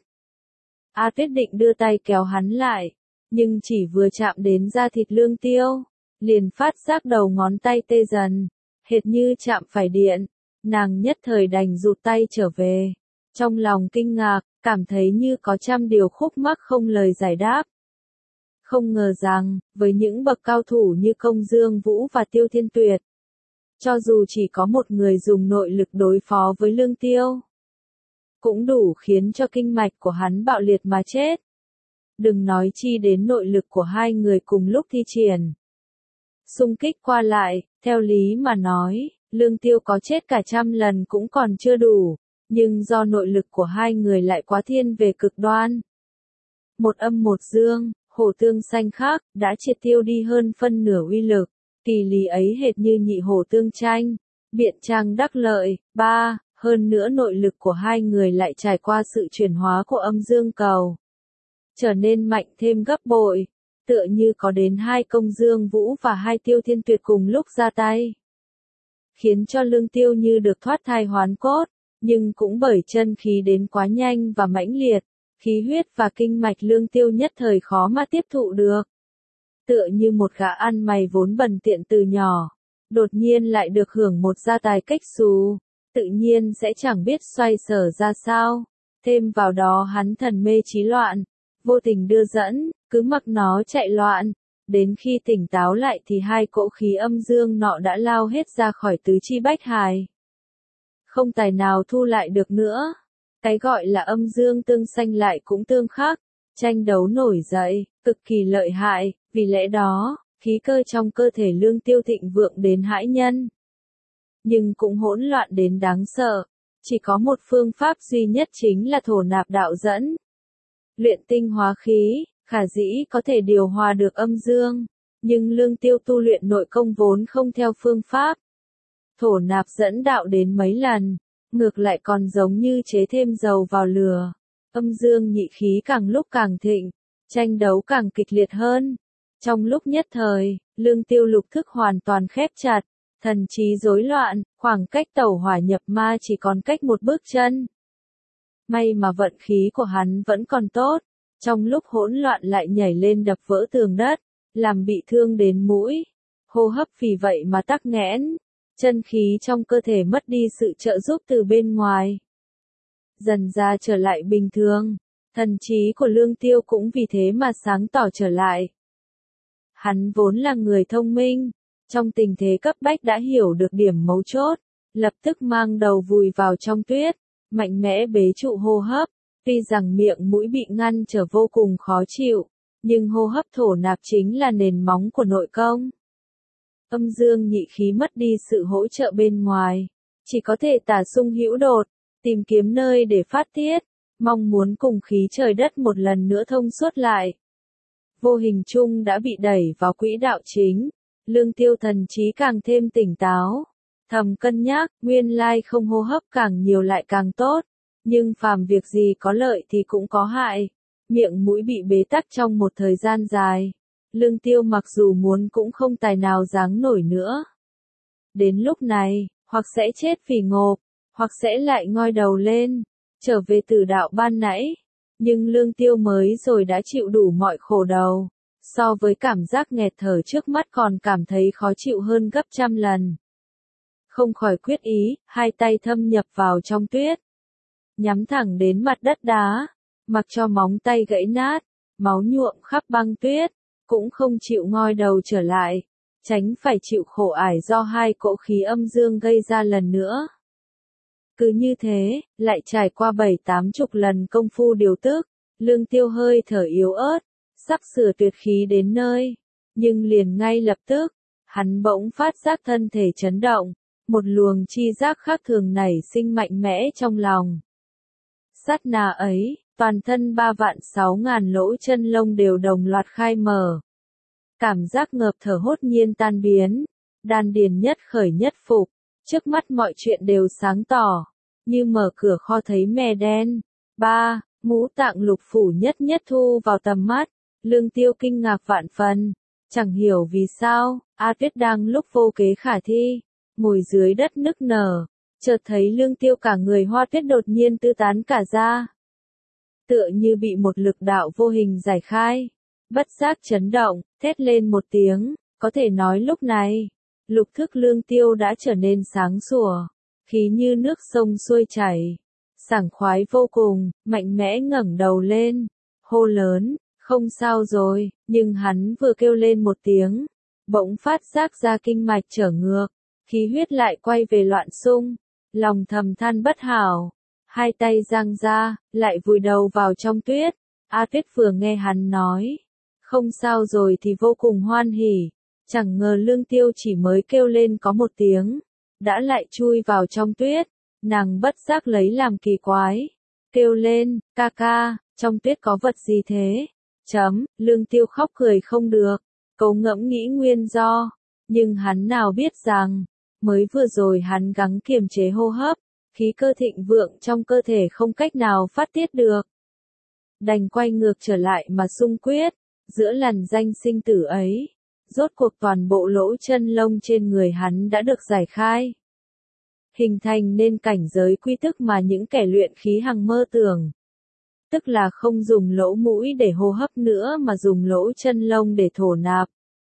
A Tuyết định đưa tay kéo hắn lại, nhưng chỉ vừa chạm đến da thịt Lương Tiêu, liền phát giác đầu ngón tay tê dần, hệt như chạm phải điện, nàng nhất thời đành rụt tay trở về. Trong lòng kinh ngạc, cảm thấy như có trăm điều khúc mắc không lời giải đáp. Không ngờ rằng, với những bậc cao thủ như Công Dương Vũ và Tiêu Thiên Tuyệt, cho dù chỉ có một người dùng nội lực đối phó với Lương Tiêu, cũng đủ khiến cho kinh mạch của hắn bạo liệt mà chết. Đừng nói chi đến nội lực của hai người cùng lúc thi triển. Xung kích qua lại, theo lý mà nói, Lương Tiêu có chết cả trăm lần cũng còn chưa đủ, nhưng do nội lực của hai người lại quá thiên về cực đoan. Một âm một dương, hổ tương xanh khác, đã triệt tiêu đi hơn phân nửa uy lực, kỳ lý ấy hệt như nhị hổ tương tranh, biện trang đắc lợi. Ba, hơn nữa nội lực của hai người lại trải qua sự chuyển hóa của âm dương cầu, trở nên mạnh thêm gấp bội, tựa như có đến hai Công Dương Vũ và hai Tiêu Thiên Tuyệt cùng lúc ra tay, khiến cho Lương Tiêu như được thoát thai hoán cốt, nhưng cũng bởi chân khí đến quá nhanh và mãnh liệt, khí huyết và kinh mạch Lương Tiêu nhất thời khó mà tiếp thụ được. Tựa như một gã ăn mày vốn bần tiện từ nhỏ, đột nhiên lại được hưởng một gia tài cách xù, tự nhiên sẽ chẳng biết xoay sở ra sao. Thêm vào đó hắn thần mê trí loạn, vô tình đưa dẫn, cứ mặc nó chạy loạn, đến khi tỉnh táo lại thì hai cỗ khí âm dương nọ đã lao hết ra khỏi tứ chi bách hài. Không tài nào thu lại được nữa. Cái gọi là âm dương tương sanh lại cũng tương khắc, tranh đấu nổi dậy, cực kỳ lợi hại, vì lẽ đó, khí cơ trong cơ thể Lương Tiêu thịnh vượng đến hãi nhân. Nhưng cũng hỗn loạn đến đáng sợ, chỉ có một phương pháp duy nhất chính là thổ nạp đạo dẫn. Luyện tinh hóa khí, khả dĩ có thể điều hòa được âm dương, nhưng Lương Tiêu tu luyện nội công vốn không theo phương pháp. Thổ nạp dẫn đạo đến mấy lần, ngược lại còn giống như chế thêm dầu vào lửa. Âm dương nhị khí càng lúc càng thịnh, tranh đấu càng kịch liệt hơn. Trong lúc nhất thời, Lương Tiêu lục thức hoàn toàn khép chặt, thần trí rối loạn, khoảng cách tẩu hỏa nhập ma chỉ còn cách một bước chân. May mà vận khí của hắn vẫn còn tốt, trong lúc hỗn loạn lại nhảy lên đập vỡ tường đất, làm bị thương đến mũi, hô hấp vì vậy mà tắc nghẽn, chân khí trong cơ thể mất đi sự trợ giúp từ bên ngoài. Dần ra trở lại bình thường, thần trí của Lương Tiêu cũng vì thế mà sáng tỏ trở lại. Hắn vốn là người thông minh, trong tình thế cấp bách đã hiểu được điểm mấu chốt, lập tức mang đầu vùi vào trong tuyết, mạnh mẽ bế trụ hô hấp, tuy rằng miệng mũi bị ngăn trở vô cùng khó chịu, nhưng hô hấp thổ nạp chính là nền móng của nội công. Âm dương nhị khí mất đi sự hỗ trợ bên ngoài, chỉ có thể tả sung hữu đột, tìm kiếm nơi để phát tiết, mong muốn cùng khí trời đất một lần nữa thông suốt lại. Vô hình chung đã bị đẩy vào quỹ đạo chính, Lương Tiêu thần trí càng thêm tỉnh táo, thầm cân nhắc, nguyên lai không hô hấp càng nhiều lại càng tốt, nhưng phàm việc gì có lợi thì cũng có hại, miệng mũi bị bế tắc trong một thời gian dài, Lương Tiêu mặc dù muốn cũng không tài nào dáng nổi nữa. Đến lúc này, hoặc sẽ chết vì ngộp, hoặc sẽ lại ngoi đầu lên, trở về từ đạo ban nãy. Nhưng Lương Tiêu mới rồi đã chịu đủ mọi khổ đầu, so với cảm giác nghẹt thở trước mắt còn cảm thấy khó chịu hơn gấp trăm lần. Không khỏi quyết ý, hai tay thâm nhập vào trong tuyết, nhắm thẳng đến mặt đất đá, mặc cho móng tay gãy nát, máu nhuộm khắp băng tuyết, cũng không chịu ngoi đầu trở lại, tránh phải chịu khổ ải do hai cỗ khí âm dương gây ra lần nữa. Cứ như thế, lại trải qua bảy tám chục lần công phu điều tức, Lương Tiêu hơi thở yếu ớt, sắp sửa tuyệt khí đến nơi, nhưng liền ngay lập tức, hắn bỗng phát giác thân thể chấn động, một luồng chi giác khác thường nảy sinh mạnh mẽ trong lòng. Sát na ấy, toàn thân ba vạn sáu ngàn lỗ chân lông đều đồng loạt khai mở. Cảm giác ngợp thở hốt nhiên tan biến, đan điền nhất khởi nhất phục, trước mắt mọi chuyện đều sáng tỏ, như mở cửa kho thấy mè đen. Ba, ngũ tạng lục phủ nhất nhất thu vào tầm mắt, Lương Tiêu kinh ngạc vạn phần, chẳng hiểu vì sao, A Tuyết đang lúc vô kế khả thi, ngồi dưới đất nức nở, chợt thấy Lương Tiêu cả người hoa tuyết đột nhiên tứ tán cả ra. Tựa như bị một lực đạo vô hình giải khai, bất giác chấn động, thét lên một tiếng, có thể nói lúc này, lục thức Lương Tiêu đã trở nên sáng sủa, khí như nước sông xuôi chảy, sảng khoái vô cùng, mạnh mẽ ngẩng đầu lên, hô lớn, không sao rồi, nhưng hắn vừa kêu lên một tiếng, bỗng phát giác ra kinh mạch trở ngược, khí huyết lại quay về loạn xung, lòng thầm than bất hảo, hai tay giang ra, lại vùi đầu vào trong tuyết. A Tuyết vừa nghe hắn nói, không sao rồi thì vô cùng hoan hỉ, chẳng ngờ Lương Tiêu chỉ mới kêu lên có một tiếng, đã lại chui vào trong tuyết, nàng bất giác lấy làm kỳ quái, kêu lên, ca ca, trong tuyết có vật gì thế? Chấm, Lương Tiêu khóc cười không được, cố ngẫm nghĩ nguyên do, nhưng hắn nào biết rằng, mới vừa rồi hắn gắng kiềm chế hô hấp, khí cơ thịnh vượng trong cơ thể không cách nào phát tiết được. Đành quay ngược trở lại mà xung quyết, giữa làn danh sinh tử ấy, rốt cuộc toàn bộ lỗ chân lông trên người hắn đã được giải khai. Hình thành nên cảnh giới quy thức mà những kẻ luyện khí hằng mơ tưởng. Tức là không dùng lỗ mũi để hô hấp nữa mà dùng lỗ chân lông để thổ nạp.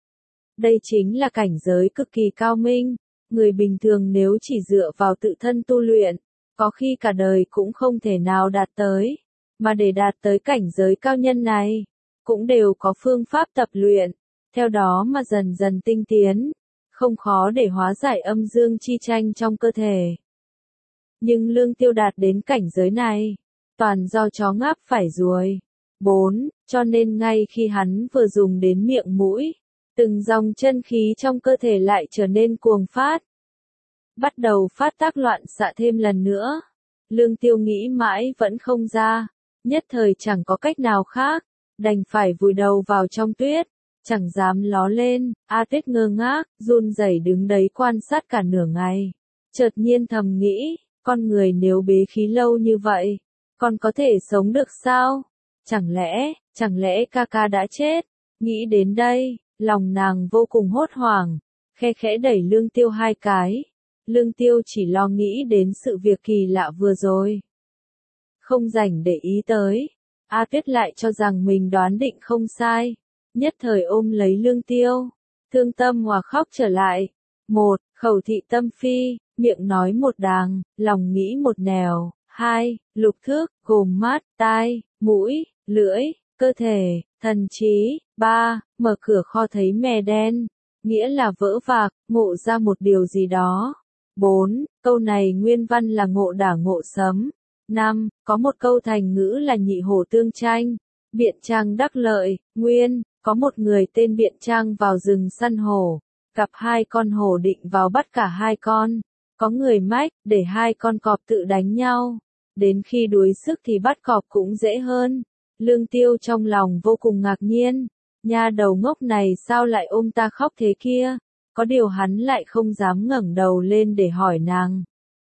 Đây chính là cảnh giới cực kỳ cao minh, người bình thường nếu chỉ dựa vào tự thân tu luyện, có khi cả đời cũng không thể nào đạt tới, mà để đạt tới cảnh giới cao nhân này, cũng đều có phương pháp tập luyện, theo đó mà dần dần tinh tiến, không khó để hóa giải âm dương chi tranh trong cơ thể. Nhưng Lương Tiêu đạt đến cảnh giới này, toàn do chó ngáp phải ruồi. Bốn, cho nên ngay khi hắn vừa dùng đến miệng mũi, từng dòng chân khí trong cơ thể lại trở nên cuồng phát. Bắt đầu phát tác loạn xạ thêm lần nữa. Lương Tiêu nghĩ mãi vẫn không ra, nhất thời chẳng có cách nào khác, đành phải vùi đầu vào trong tuyết, chẳng dám ló lên. A Tuyết ngơ ngác, run rẩy đứng đấy quan sát cả nửa ngày. Chợt nhiên thầm nghĩ, con người nếu bế khí lâu như vậy, còn có thể sống được sao? Chẳng lẽ, chẳng lẽ ca ca đã chết? Nghĩ đến đây, lòng nàng vô cùng hốt hoảng, khe khẽ đẩy Lương Tiêu hai cái. Lương Tiêu chỉ lo nghĩ đến sự việc kỳ lạ vừa rồi. Không rảnh để ý tới. A Tuyết lại cho rằng mình đoán định không sai. Nhất thời ôm lấy Lương Tiêu. Thương tâm hòa khóc trở lại. Một, khẩu thị tâm phi, miệng nói một đàng, lòng nghĩ một nẻo. Hai, lục thức, gồm mắt, tai, mũi, lưỡi, cơ thể, thần trí. Ba, mở cửa kho thấy mè đen. Nghĩa là vỡ vạc, ngộ ra một điều gì đó. Bốn, câu này nguyên văn là ngộ đả ngộ sấm. Năm, có một câu thành ngữ là nhị hổ tương tranh, Biện Trang đắc lợi. Nguyên, có một người tên Biện Trang vào rừng săn hổ, gặp hai con hổ định vào bắt cả hai con. Có người mách, để hai con cọp tự đánh nhau. đến khi đuối sức thì bắt cọp cũng dễ hơn. Lương Tiêu trong lòng vô cùng ngạc nhiên, nha đầu ngốc này sao lại ôm ta khóc thế kia, có điều hắn lại không dám ngẩng đầu lên để hỏi nàng.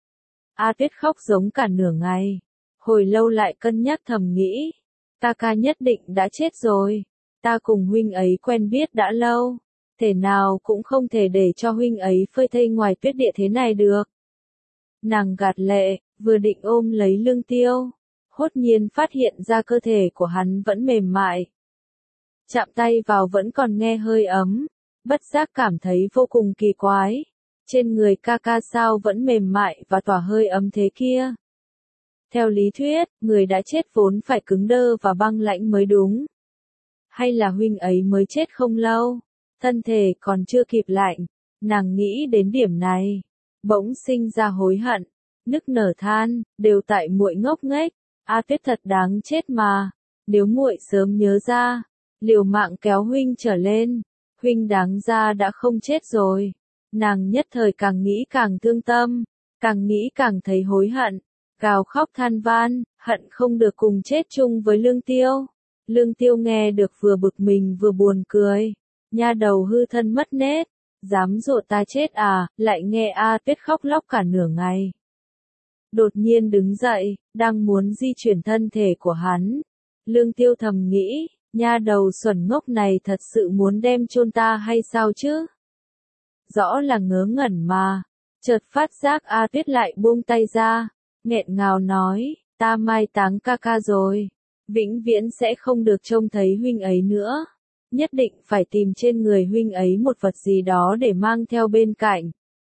A Tuyết khóc giống cả nửa ngày, hồi lâu lại cân nhắc thầm nghĩ, ta ca nhất định đã chết rồi, ta cùng huynh ấy quen biết đã lâu, thể nào cũng không thể để cho huynh ấy phơi thây ngoài tuyết địa thế này được. Nàng gạt lệ, vừa định ôm lấy Lương Tiêu, hốt nhiên phát hiện ra cơ thể của hắn vẫn mềm mại. Chạm tay vào vẫn còn nghe hơi ấm, bất giác cảm thấy vô cùng kỳ quái. Trên người ca ca sao vẫn mềm mại và tỏa hơi ấm thế kia. Theo lý thuyết, người đã chết vốn phải cứng đơ và băng lãnh mới đúng. Hay là huynh ấy mới chết không lâu, thân thể còn chưa kịp lạnh, nàng nghĩ đến điểm này, bỗng sinh ra hối hận, nức nở than, đều tại muội ngốc nghếch, A Tuyết thật đáng chết mà, nếu muội sớm nhớ ra, liều mạng kéo huynh trở lên, huynh đáng ra đã không chết rồi. Nàng nhất thời càng nghĩ càng thương tâm, càng nghĩ càng thấy hối hận, gào khóc than van, hận không được cùng chết chung với Lương Tiêu. Lương Tiêu nghe được vừa bực mình vừa buồn cười, nha đầu hư thân mất nết, dám dụ ta chết à, lại nghe A Tuyết khóc lóc cả nửa ngày. Đột nhiên đứng dậy, đang muốn di chuyển thân thể của hắn. Lương Tiêu thầm nghĩ, nha đầu xuẩn ngốc này thật sự muốn đem chôn ta hay sao chứ? Rõ là ngớ ngẩn mà, chợt phát giác A Tuyết lại buông tay ra, nghẹn ngào nói, ta mai táng ca ca rồi, vĩnh viễn sẽ không được trông thấy huynh ấy nữa, nhất định phải tìm trên người huynh ấy một vật gì đó để mang theo bên cạnh.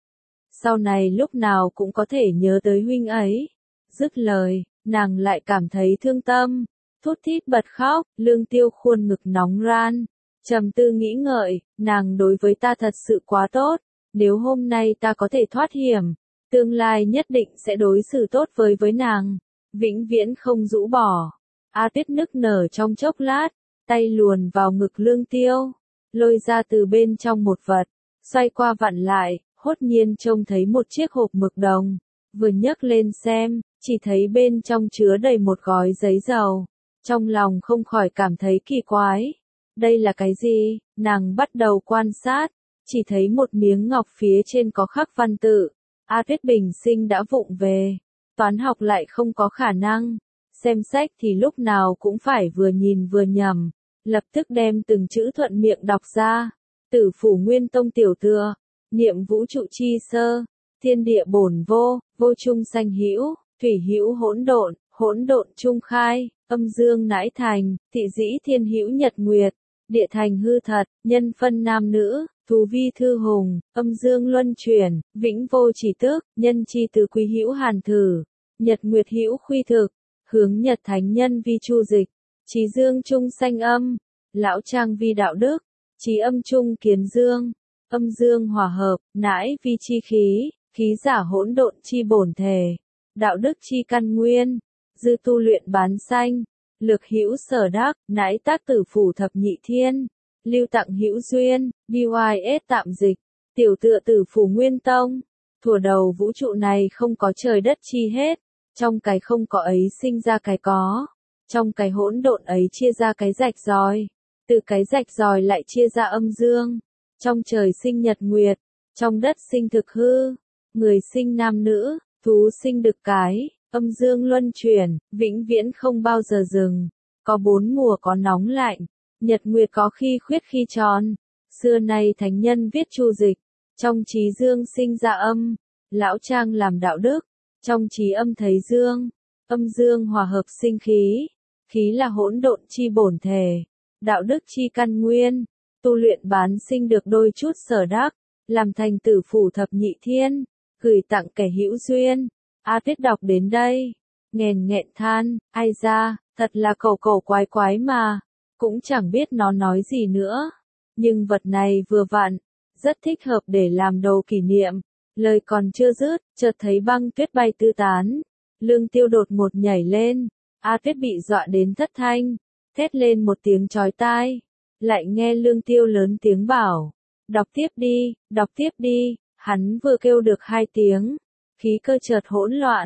Sau này lúc nào cũng có thể nhớ tới huynh ấy. Dứt lời, nàng lại cảm thấy thương tâm, thút thít bật khóc. Lương Tiêu khuôn ngực nóng ran, trầm tư nghĩ ngợi, nàng đối với ta thật sự quá tốt, nếu hôm nay ta có thể thoát hiểm, tương lai nhất định sẽ đối xử tốt với với nàng, vĩnh viễn không rũ bỏ. A Tuyết nức nở trong chốc lát, tay luồn vào ngực Lương Tiêu, lôi ra từ bên trong một vật, xoay qua vặn lại, hốt nhiên trông thấy một chiếc hộp mực đồng, vừa nhấc lên xem, chỉ thấy bên trong chứa đầy một gói giấy dầu, trong lòng không khỏi cảm thấy kỳ quái. Đây là cái gì? Nàng bắt đầu quan sát, chỉ thấy một miếng ngọc phía trên có khắc văn tự. A Tuyết bình sinh đã vụng về, toán học lại không có khả năng, xem sách thì lúc nào cũng phải vừa nhìn vừa nhầm, lập tức đem từng chữ thuận miệng đọc ra. Tử Phủ Nguyên Tông tiểu tựa, niệm vũ trụ chi sơ, thiên địa bổn vô, vô trung sanh hữu, thủy hữu hỗn độn, hỗn độn trung khai, âm dương nãi thành, thị dĩ thiên hữu nhật nguyệt, địa thành hư thật, nhân phân nam nữ, thú vi thư hùng, âm dương luân chuyển, vĩnh vô chỉ tước, nhân chi tứ quý hữu hàn thử, nhật nguyệt hữu khuy thực, hướng nhật thánh nhân vi chu dịch, trí dương trung sanh âm, lão trang vi đạo đức, trí âm trung kiến dương, âm dương hòa hợp, nãi vi chi khí, khí giả hỗn độn chi bổn thể, đạo đức chi căn nguyên, dư tu luyện bán sanh, lực hữu sở đắc, nãi tác tử phủ thập nhị thiên, lưu tặng hữu duyên, bys tạm dịch, tiểu tựa Tử Phủ Nguyên Tông. Thuở đầu vũ trụ này không có trời đất chi hết, trong cái không có ấy sinh ra cái có, trong cái hỗn độn ấy chia ra cái rạch ròi, từ cái rạch ròi lại chia ra âm dương, trong trời sinh nhật nguyệt, trong đất sinh thực hư, người sinh nam nữ, thú sinh đực cái, âm dương luân chuyển, vĩnh viễn không bao giờ dừng, có bốn mùa có nóng lạnh, nhật nguyệt có khi khuyết khi tròn, xưa nay thánh nhân viết chu dịch, trong trí dương sinh ra âm, lão trang làm đạo đức, trong trí âm thấy dương, âm dương hòa hợp sinh khí, khí là hỗn độn chi bổn thể, đạo đức chi căn nguyên, tu luyện bán sinh được đôi chút sở đắc, làm thành tử phủ thập nhị thiên, gửi tặng kẻ hữu duyên. A Tuyết đọc đến đây, nghèn nghẹn than, ai ra, thật là cầu cầu quái quái mà, cũng chẳng biết nó nói gì nữa, nhưng vật này vừa vặn, rất thích hợp để làm đồ kỷ niệm. Lời còn chưa dứt, chợt thấy băng tuyết bay tứ tán, Lương Tiêu đột một nhảy lên, A Tuyết bị dọa đến thất thanh, thét lên một tiếng chói tai, lại nghe Lương Tiêu lớn tiếng bảo, đọc tiếp đi, đọc tiếp đi, hắn vừa kêu được hai tiếng, khí cơ chợt hỗn loạn,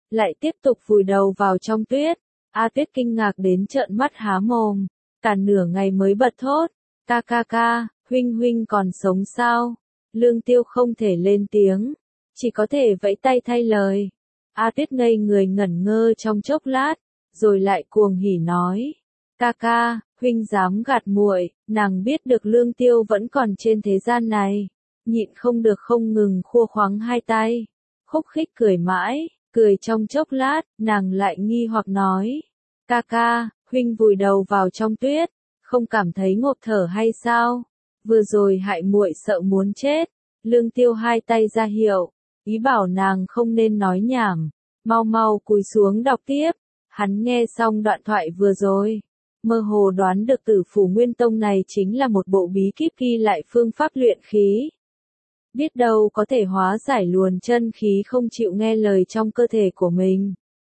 lại tiếp tục vùi đầu vào trong tuyết. A Tuyết kinh ngạc đến trợn mắt há mồm, cả nửa ngày mới bật thốt, ca ca ca, huynh huynh còn sống sao? Lương Tiêu không thể lên tiếng, chỉ có thể vẫy tay thay lời. A Tuyết ngây người ngẩn ngơ trong chốc lát, rồi lại cuồng hỉ nói, ca ca, huynh dám gạt muội. Nàng biết được Lương Tiêu vẫn còn trên thế gian này, nhịn không được không ngừng khua khoắng hai tay, khúc khích cười mãi, cười trong chốc lát, nàng lại nghi hoặc nói, ca ca, huynh vùi đầu vào trong tuyết, không cảm thấy ngộp thở hay sao? Vừa rồi hại muội sợ muốn chết. Lương Tiêu hai tay ra hiệu, ý bảo nàng không nên nói nhảm, mau mau cúi xuống đọc tiếp. Hắn nghe xong đoạn thoại vừa rồi, mơ hồ đoán được Tử Phủ Nguyên Tông này chính là một bộ bí kíp ghi lại phương pháp luyện khí. Biết đâu có thể hóa giải luồn chân khí không chịu nghe lời trong cơ thể của mình.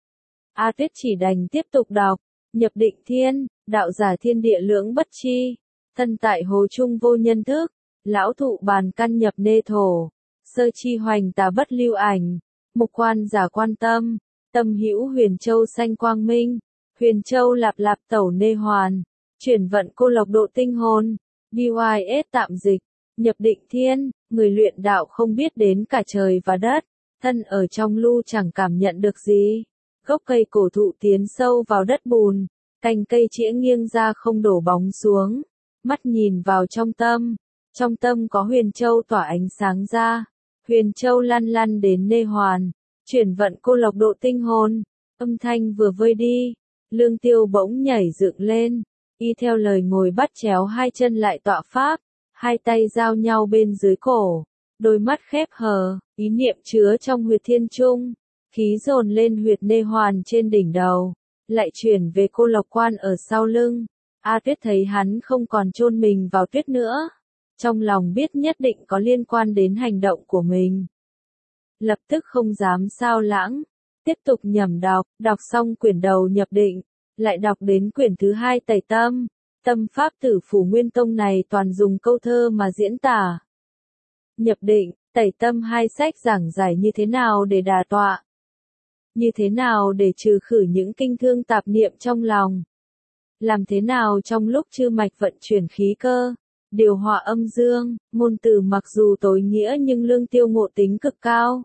A Tuyết chỉ đành tiếp tục đọc, nhập định thiên, đạo giả thiên địa lưỡng bất chi, thân tại hồ trung vô nhân thức, lão thụ bàn căn nhập nê thổ, sơ chi hoành tà bất lưu ảnh, mục quan giả quan tâm, tâm hữu huyền châu xanh quang minh, huyền châu lạp lạp tẩu nê hoàn, chuyển vận cô lộc độ tinh hồn, bê i ét tạm dịch, nhập định thiên, người luyện đạo không biết đến cả trời và đất, thân ở trong lu chẳng cảm nhận được gì, gốc cây cổ thụ tiến sâu vào đất bùn, cành cây chĩa nghiêng ra không đổ bóng xuống, mắt nhìn vào trong tâm, trong tâm có huyền châu tỏa ánh sáng ra, huyền châu lăn lăn đến nê hoàn, chuyển vận cô lộc độ tinh hồn, âm thanh vừa vơi đi, Lương Tiêu bỗng nhảy dựng lên, y theo lời ngồi bắt chéo hai chân lại tọa pháp, hai tay giao nhau bên dưới cổ, đôi mắt khép hờ, ý niệm chứa trong huyệt thiên trung, khí dồn lên huyệt nê hoàn trên đỉnh đầu, lại chuyển về cô lộc quan ở sau lưng. A Tuyết thấy hắn không còn chôn mình vào tuyết nữa, trong lòng biết nhất định có liên quan đến hành động của mình. Lập tức không dám sao lãng, tiếp tục nhẩm đọc, đọc xong quyển đầu nhập định, lại đọc đến quyển thứ hai tẩy tâm. Tâm pháp Tử Phủ Nguyên Tông này toàn dùng câu thơ mà diễn tả. Nhập định, tẩy tâm hai sách giảng giải như thế nào để đả tọa, như thế nào để trừ khử những kinh thương tạp niệm trong lòng, làm thế nào trong lúc chư mạch vận chuyển khí cơ, điều hòa âm dương. Ngôn từ mặc dù tối nghĩa nhưng Lương Tiêu ngộ tính cực cao,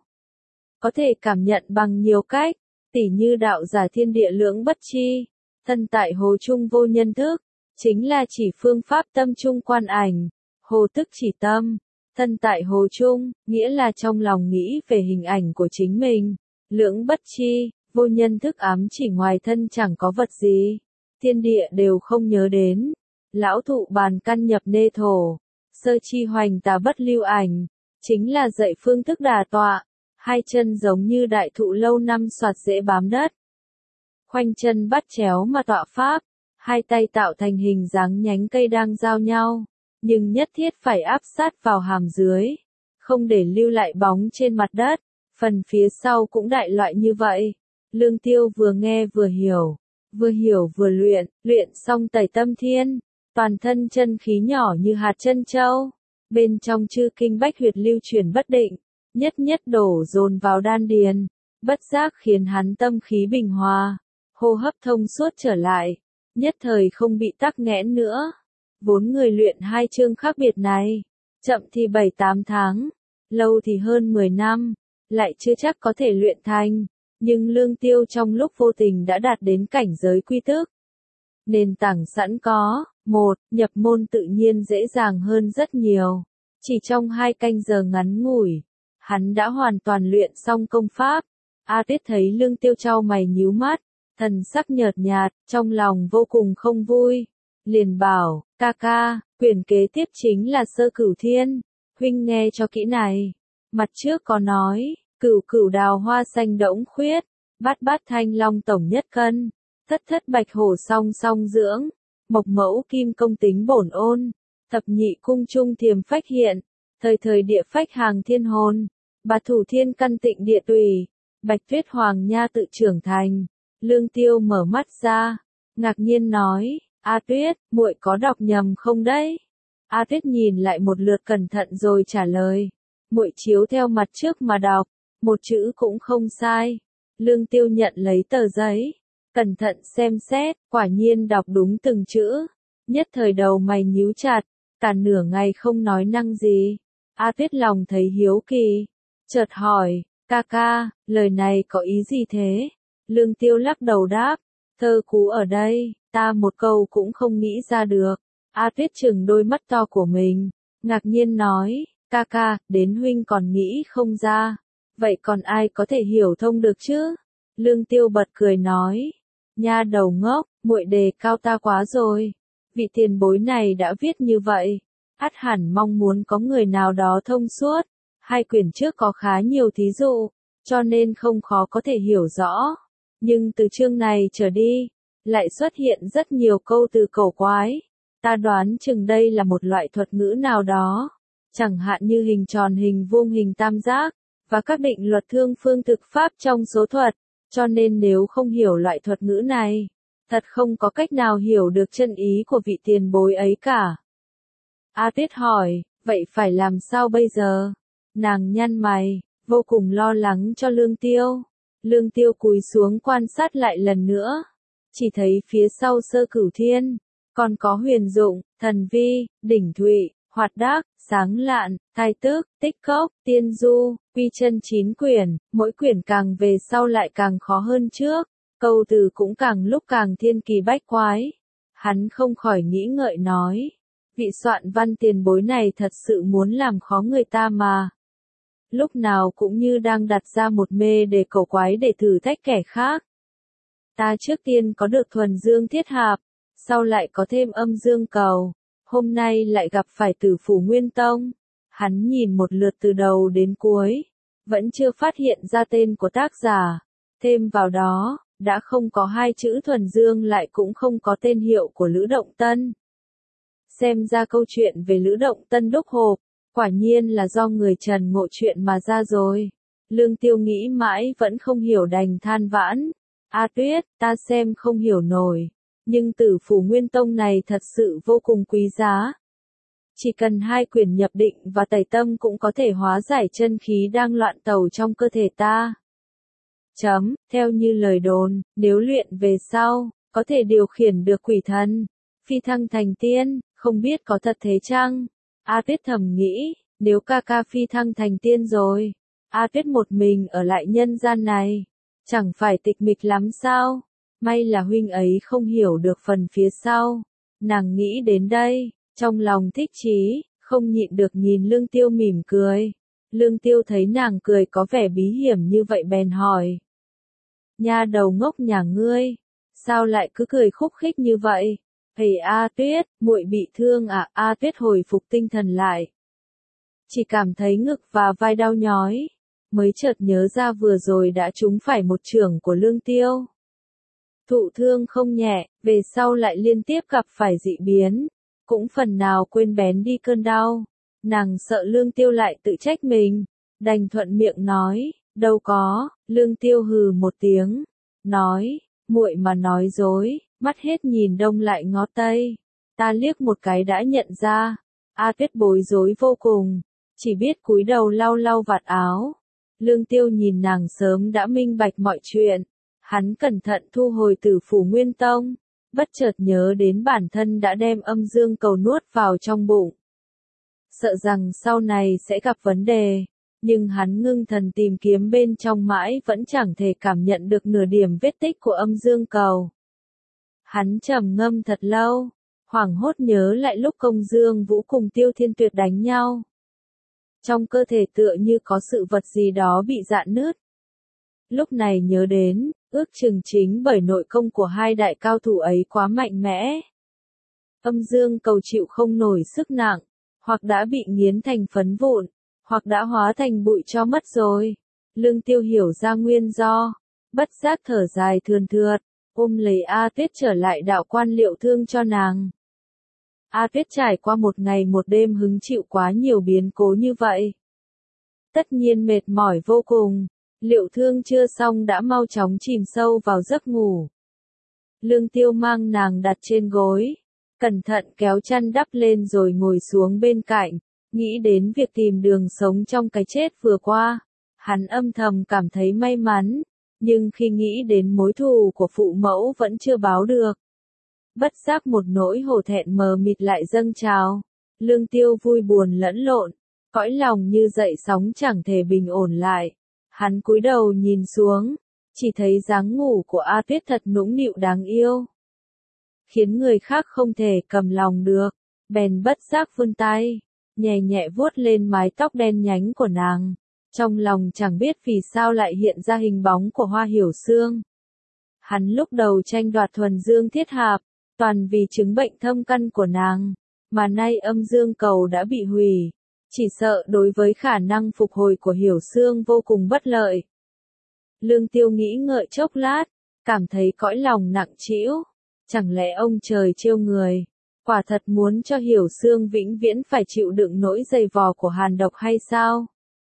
có thể cảm nhận bằng nhiều cách, tỉ như đạo giả thiên địa lưỡng bất chi, thân tại hồ trung vô nhân thức, chính là chỉ phương pháp tâm trung quan ảnh, hồ tức chỉ tâm, thân tại hồ trung, nghĩa là trong lòng nghĩ về hình ảnh của chính mình, lưỡng bất chi, vô nhân thức ám chỉ ngoài thân chẳng có vật gì, thiên địa đều không nhớ đến, lão thụ bàn căn nhập nê thổ, sơ chi hoành tà bất lưu ảnh, chính là dạy phương thức đả tọa, hai chân giống như đại thụ lâu năm soạt rễ bám đất, khoanh chân bắt chéo mà tọa pháp, hai tay tạo thành hình dáng nhánh cây đang giao nhau, nhưng nhất thiết phải áp sát vào hàm dưới, không để lưu lại bóng trên mặt đất, phần phía sau cũng đại loại như vậy. Lương Tiêu vừa nghe vừa hiểu, vừa hiểu vừa luyện, luyện xong tẩy tâm thiên, toàn thân chân khí nhỏ như hạt chân châu, bên trong chư kinh bách huyệt lưu chuyển bất định, nhất nhất đổ dồn vào đan điền, bất giác khiến hắn tâm khí bình hòa, hô hấp thông suốt trở lại, nhất thời không bị tắc nghẽn nữa. Vốn người luyện hai chương khác biệt này, chậm thì bảy tám tháng, lâu thì hơn mười năm, lại chưa chắc có thể luyện thành, nhưng Lương Tiêu trong lúc vô tình đã đạt đến cảnh giới quy thức. Nền tảng sẵn có, một, nhập môn tự nhiên dễ dàng hơn rất nhiều, chỉ trong hai canh giờ ngắn ngủi, hắn đã hoàn toàn luyện xong công pháp. A Tuyết thấy Lương Tiêu chau mày nhíu mắt, thần sắc nhợt nhạt, trong lòng vô cùng không vui, liền bảo, ca ca, quyển kế tiếp chính là Sơ Cửu Thiên, huynh nghe cho kỹ này, mặt trước có nói, cửu cửu đào hoa xanh đỗng khuyết, bát bát thanh long tổng nhất cân, thất thất bạch hổ song song dưỡng, mộc mẫu kim công tính bổn ôn, thập nhị cung trung thiềm phách hiện, thời thời địa phách hàng thiên hồn, bát thủ thiên căn tịnh địa tùy, bạch tuyết hoàng nha tự trưởng thành. Lương Tiêu mở mắt ra, ngạc nhiên nói, A Tuyết, muội có đọc nhầm không đấy? A Tuyết nhìn lại một lượt cẩn thận rồi trả lời, muội chiếu theo mặt trước mà đọc, một chữ cũng không sai. Lương Tiêu nhận lấy tờ giấy, cẩn thận xem xét, quả nhiên đọc đúng từng chữ. Nhất thời đầu mày nhíu chặt, cả nửa ngày không nói năng gì. A Tuyết lòng thấy hiếu kỳ, chợt hỏi, ca ca, lời này có ý gì thế? Lương Tiêu lắc đầu đáp, thơ cú ở đây, ta một câu cũng không nghĩ ra được. A Tuyết trừng đôi mắt to của mình, ngạc nhiên nói, ca ca, đến huynh còn nghĩ không ra. Vậy còn ai có thể hiểu thông được chứ? Lương Tiêu bật cười nói, nha đầu ngốc, muội đề cao ta quá rồi. Vị tiền bối này đã viết như vậy, ắt hẳn mong muốn có người nào đó thông suốt. Hai quyển trước có khá nhiều thí dụ, cho nên không khó có thể hiểu rõ. Nhưng từ chương này trở đi, lại xuất hiện rất nhiều câu từ cổ quái. Ta đoán chừng đây là một loại thuật ngữ nào đó, chẳng hạn như hình tròn, hình vuông, hình tam giác, và các định luật thương phương thực pháp trong số thuật, cho nên nếu không hiểu loại thuật ngữ này, thật không có cách nào hiểu được chân ý của vị tiền bối ấy cả. A Tuyết hỏi, vậy phải làm sao bây giờ? Nàng nhăn mày, vô cùng lo lắng cho Lương Tiêu. Lương Tiêu cúi xuống quan sát lại lần nữa, chỉ thấy phía sau Sơ Cửu Thiên, còn có Huyền Dụng, Thần Vi, Đỉnh Thụy, Hoạt Đác, Sáng Lạn, Thai Tước, Tích Cốc, Tiên Du, Quy Chân chín quyển, mỗi quyển càng về sau lại càng khó hơn trước, câu từ cũng càng lúc càng thiên kỳ bách quái. Hắn không khỏi nghĩ ngợi nói, vị soạn văn tiền bối này thật sự muốn làm khó người ta mà. Lúc nào cũng như đang đặt ra một mê để cổ quái để thử thách kẻ khác. Ta trước tiên có được thuần dương thiết hạp, sau lại có thêm âm dương cầu, hôm nay lại gặp phải Tử Phủ Nguyên Tông. Hắn nhìn một lượt từ đầu đến cuối, vẫn chưa phát hiện ra tên của tác giả, thêm vào đó, đã không có hai chữ thuần dương, lại cũng không có tên hiệu của Lữ Động Tân. Xem ra câu chuyện về Lữ Động Tân đúc hộp, quả nhiên là do người Trần ngộ chuyện mà ra rồi. Lương Tiêu nghĩ mãi vẫn không hiểu, đành than vãn, A Tuyết, ta xem không hiểu nổi, nhưng Tử Phủ Nguyên Tông này thật sự vô cùng quý giá. Chỉ cần hai quyển nhập định và tẩy tâm cũng có thể hóa giải chân khí đang loạn tẩu trong cơ thể ta. Chấm, theo như lời đồn, nếu luyện về sau, có thể điều khiển được quỷ thần, phi thăng thành tiên, không biết có thật thế chăng? A Tuyết thầm nghĩ, nếu ca ca phi thăng thành tiên rồi, A Tuyết một mình ở lại nhân gian này, chẳng phải tịch mịch lắm sao? May là huynh ấy không hiểu được phần phía sau. Nàng nghĩ đến đây, trong lòng thích chí, không nhịn được nhìn Lương Tiêu mỉm cười. Lương Tiêu thấy nàng cười có vẻ bí hiểm như vậy bèn hỏi, nha đầu ngốc nhà ngươi, sao lại cứ cười khúc khích như vậy? Thầy A Tuyết, muội bị thương à? A Tuyết hồi phục tinh thần lại, chỉ cảm thấy ngực và vai đau nhói, mới chợt nhớ ra vừa rồi đã trúng phải một chưởng của Lương Tiêu. Thụ thương không nhẹ, về sau lại liên tiếp gặp phải dị biến, cũng phần nào quên bén đi cơn đau. Nàng sợ Lương Tiêu lại tự trách mình, đành thuận miệng nói, đâu có. Lương Tiêu hừ một tiếng, nói, muội mà nói dối, mắt hết nhìn đông lại ngó tây. Ta liếc một cái đã nhận ra. A Tuyết bối rối vô cùng, chỉ biết cúi đầu lau lau vạt áo. Lương Tiêu nhìn nàng sớm đã minh bạch mọi chuyện. Hắn cẩn thận thu hồi Tử Phủ Nguyên Tông, bất chợt nhớ đến bản thân đã đem âm dương cầu nuốt vào trong bụng. Sợ rằng sau này sẽ gặp vấn đề, nhưng hắn ngưng thần tìm kiếm bên trong mãi vẫn chẳng thể cảm nhận được nửa điểm vết tích của âm dương cầu. Hắn trầm ngâm thật lâu, hoảng hốt nhớ lại lúc Công Dương Vũ cùng Tiêu Thiên Tuyệt đánh nhau. Trong cơ thể tựa như có sự vật gì đó bị rạn nứt. Lúc này nhớ đến, ước chừng chính bởi nội công của hai đại cao thủ ấy quá mạnh mẽ. Âm dương cầu chịu không nổi sức nặng, hoặc đã bị nghiến thành phấn vụn, hoặc đã hóa thành bụi cho mất rồi. Lương Tiêu hiểu ra nguyên do, bất giác thở dài thườn thượt, ôm lấy A Tuyết trở lại đạo quan liệu thương cho nàng. A Tuyết trải qua một ngày một đêm hứng chịu quá nhiều biến cố như vậy, tất nhiên mệt mỏi vô cùng. Liệu thương chưa xong đã mau chóng chìm sâu vào giấc ngủ. Lương Tiêu mang nàng đặt trên gối, cẩn thận kéo chăn đắp lên rồi ngồi xuống bên cạnh, nghĩ đến việc tìm đường sống trong cái chết vừa qua. Hắn âm thầm cảm thấy may mắn, Nhưng khi nghĩ đến mối thù của phụ mẫu vẫn chưa báo được. Bất giác một nỗi hổ thẹn mờ mịt lại dâng trào. Lương Tiêu vui buồn lẫn lộn, cõi lòng như dậy sóng chẳng thể bình ổn lại. Hắn cúi đầu nhìn xuống, chỉ thấy dáng ngủ của A Tuyết thật nũng nịu đáng yêu, khiến người khác không thể cầm lòng được, bèn bất giác vươn tay, nhẹ nhẹ vuốt lên mái tóc đen nhánh của nàng. Trong lòng chẳng biết vì sao lại hiện ra hình bóng của Hoa Hiểu Xương. Hắn lúc đầu tranh đoạt thuần dương thiết hạp, toàn vì chứng bệnh thâm căn của nàng, mà nay âm dương cầu đã bị hủy, chỉ sợ đối với khả năng phục hồi của Hiểu Xương vô cùng bất lợi. Lương Tiêu nghĩ ngợi chốc lát, cảm thấy cõi lòng nặng trĩu, chẳng lẽ ông trời trêu người, quả thật muốn cho Hiểu Xương vĩnh viễn phải chịu đựng nỗi dày vò của hàn độc hay sao?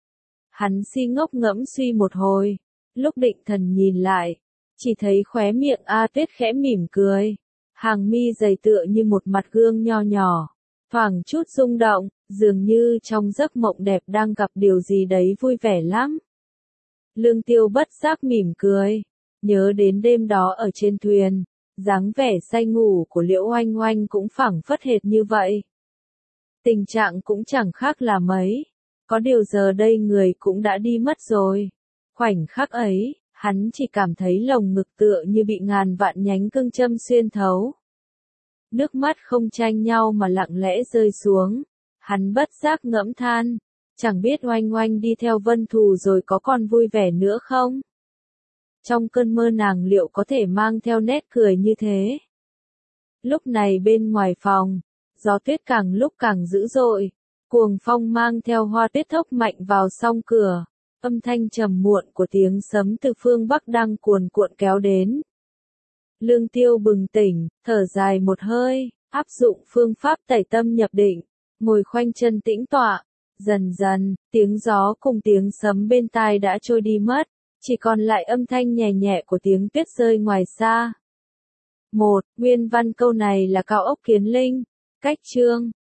Hắn si ngốc ngẫm suy một hồi, lúc định thần nhìn lại, chỉ thấy khóe miệng A Tuyết khẽ mỉm cười, hàng mi dày tựa như một mặt gương nho nhỏ, thoảng chút rung động, dường như trong giấc mộng đẹp đang gặp điều gì đấy vui vẻ lắm. Lương Tiêu bất giác mỉm cười, nhớ đến đêm đó ở trên thuyền, dáng vẻ say ngủ của Liễu Oanh Oanh cũng phảng phất hệt như vậy. Tình trạng cũng chẳng khác là mấy. Có điều giờ đây người cũng đã đi mất rồi. Khoảnh khắc ấy, hắn chỉ cảm thấy lồng ngực tựa như bị ngàn vạn nhánh cương châm xuyên thấu. Nước mắt không tranh nhau mà lặng lẽ rơi xuống. Hắn bất giác ngẫm than, chẳng biết Oanh Oanh đi theo Vân Thù rồi có còn vui vẻ nữa không? Trong cơn mơ nàng liệu có thể mang theo nét cười như thế? Lúc này bên ngoài phòng, gió tuyết càng lúc càng dữ dội. Cuồng phong mang theo hoa tuyết thốc mạnh vào song cửa, âm thanh trầm muộn của tiếng sấm từ phương Bắc đang cuồn cuộn kéo đến. Lương Tiêu bừng tỉnh, thở dài một hơi, áp dụng phương pháp tẩy tâm nhập định, ngồi khoanh chân tĩnh tọa. Dần dần, tiếng gió cùng tiếng sấm bên tai đã trôi đi mất, chỉ còn lại âm thanh nhẹ nhẹ của tiếng tuyết rơi ngoài xa. Một, nguyên văn câu này là Cao Ốc Kiến Linh, cách chương.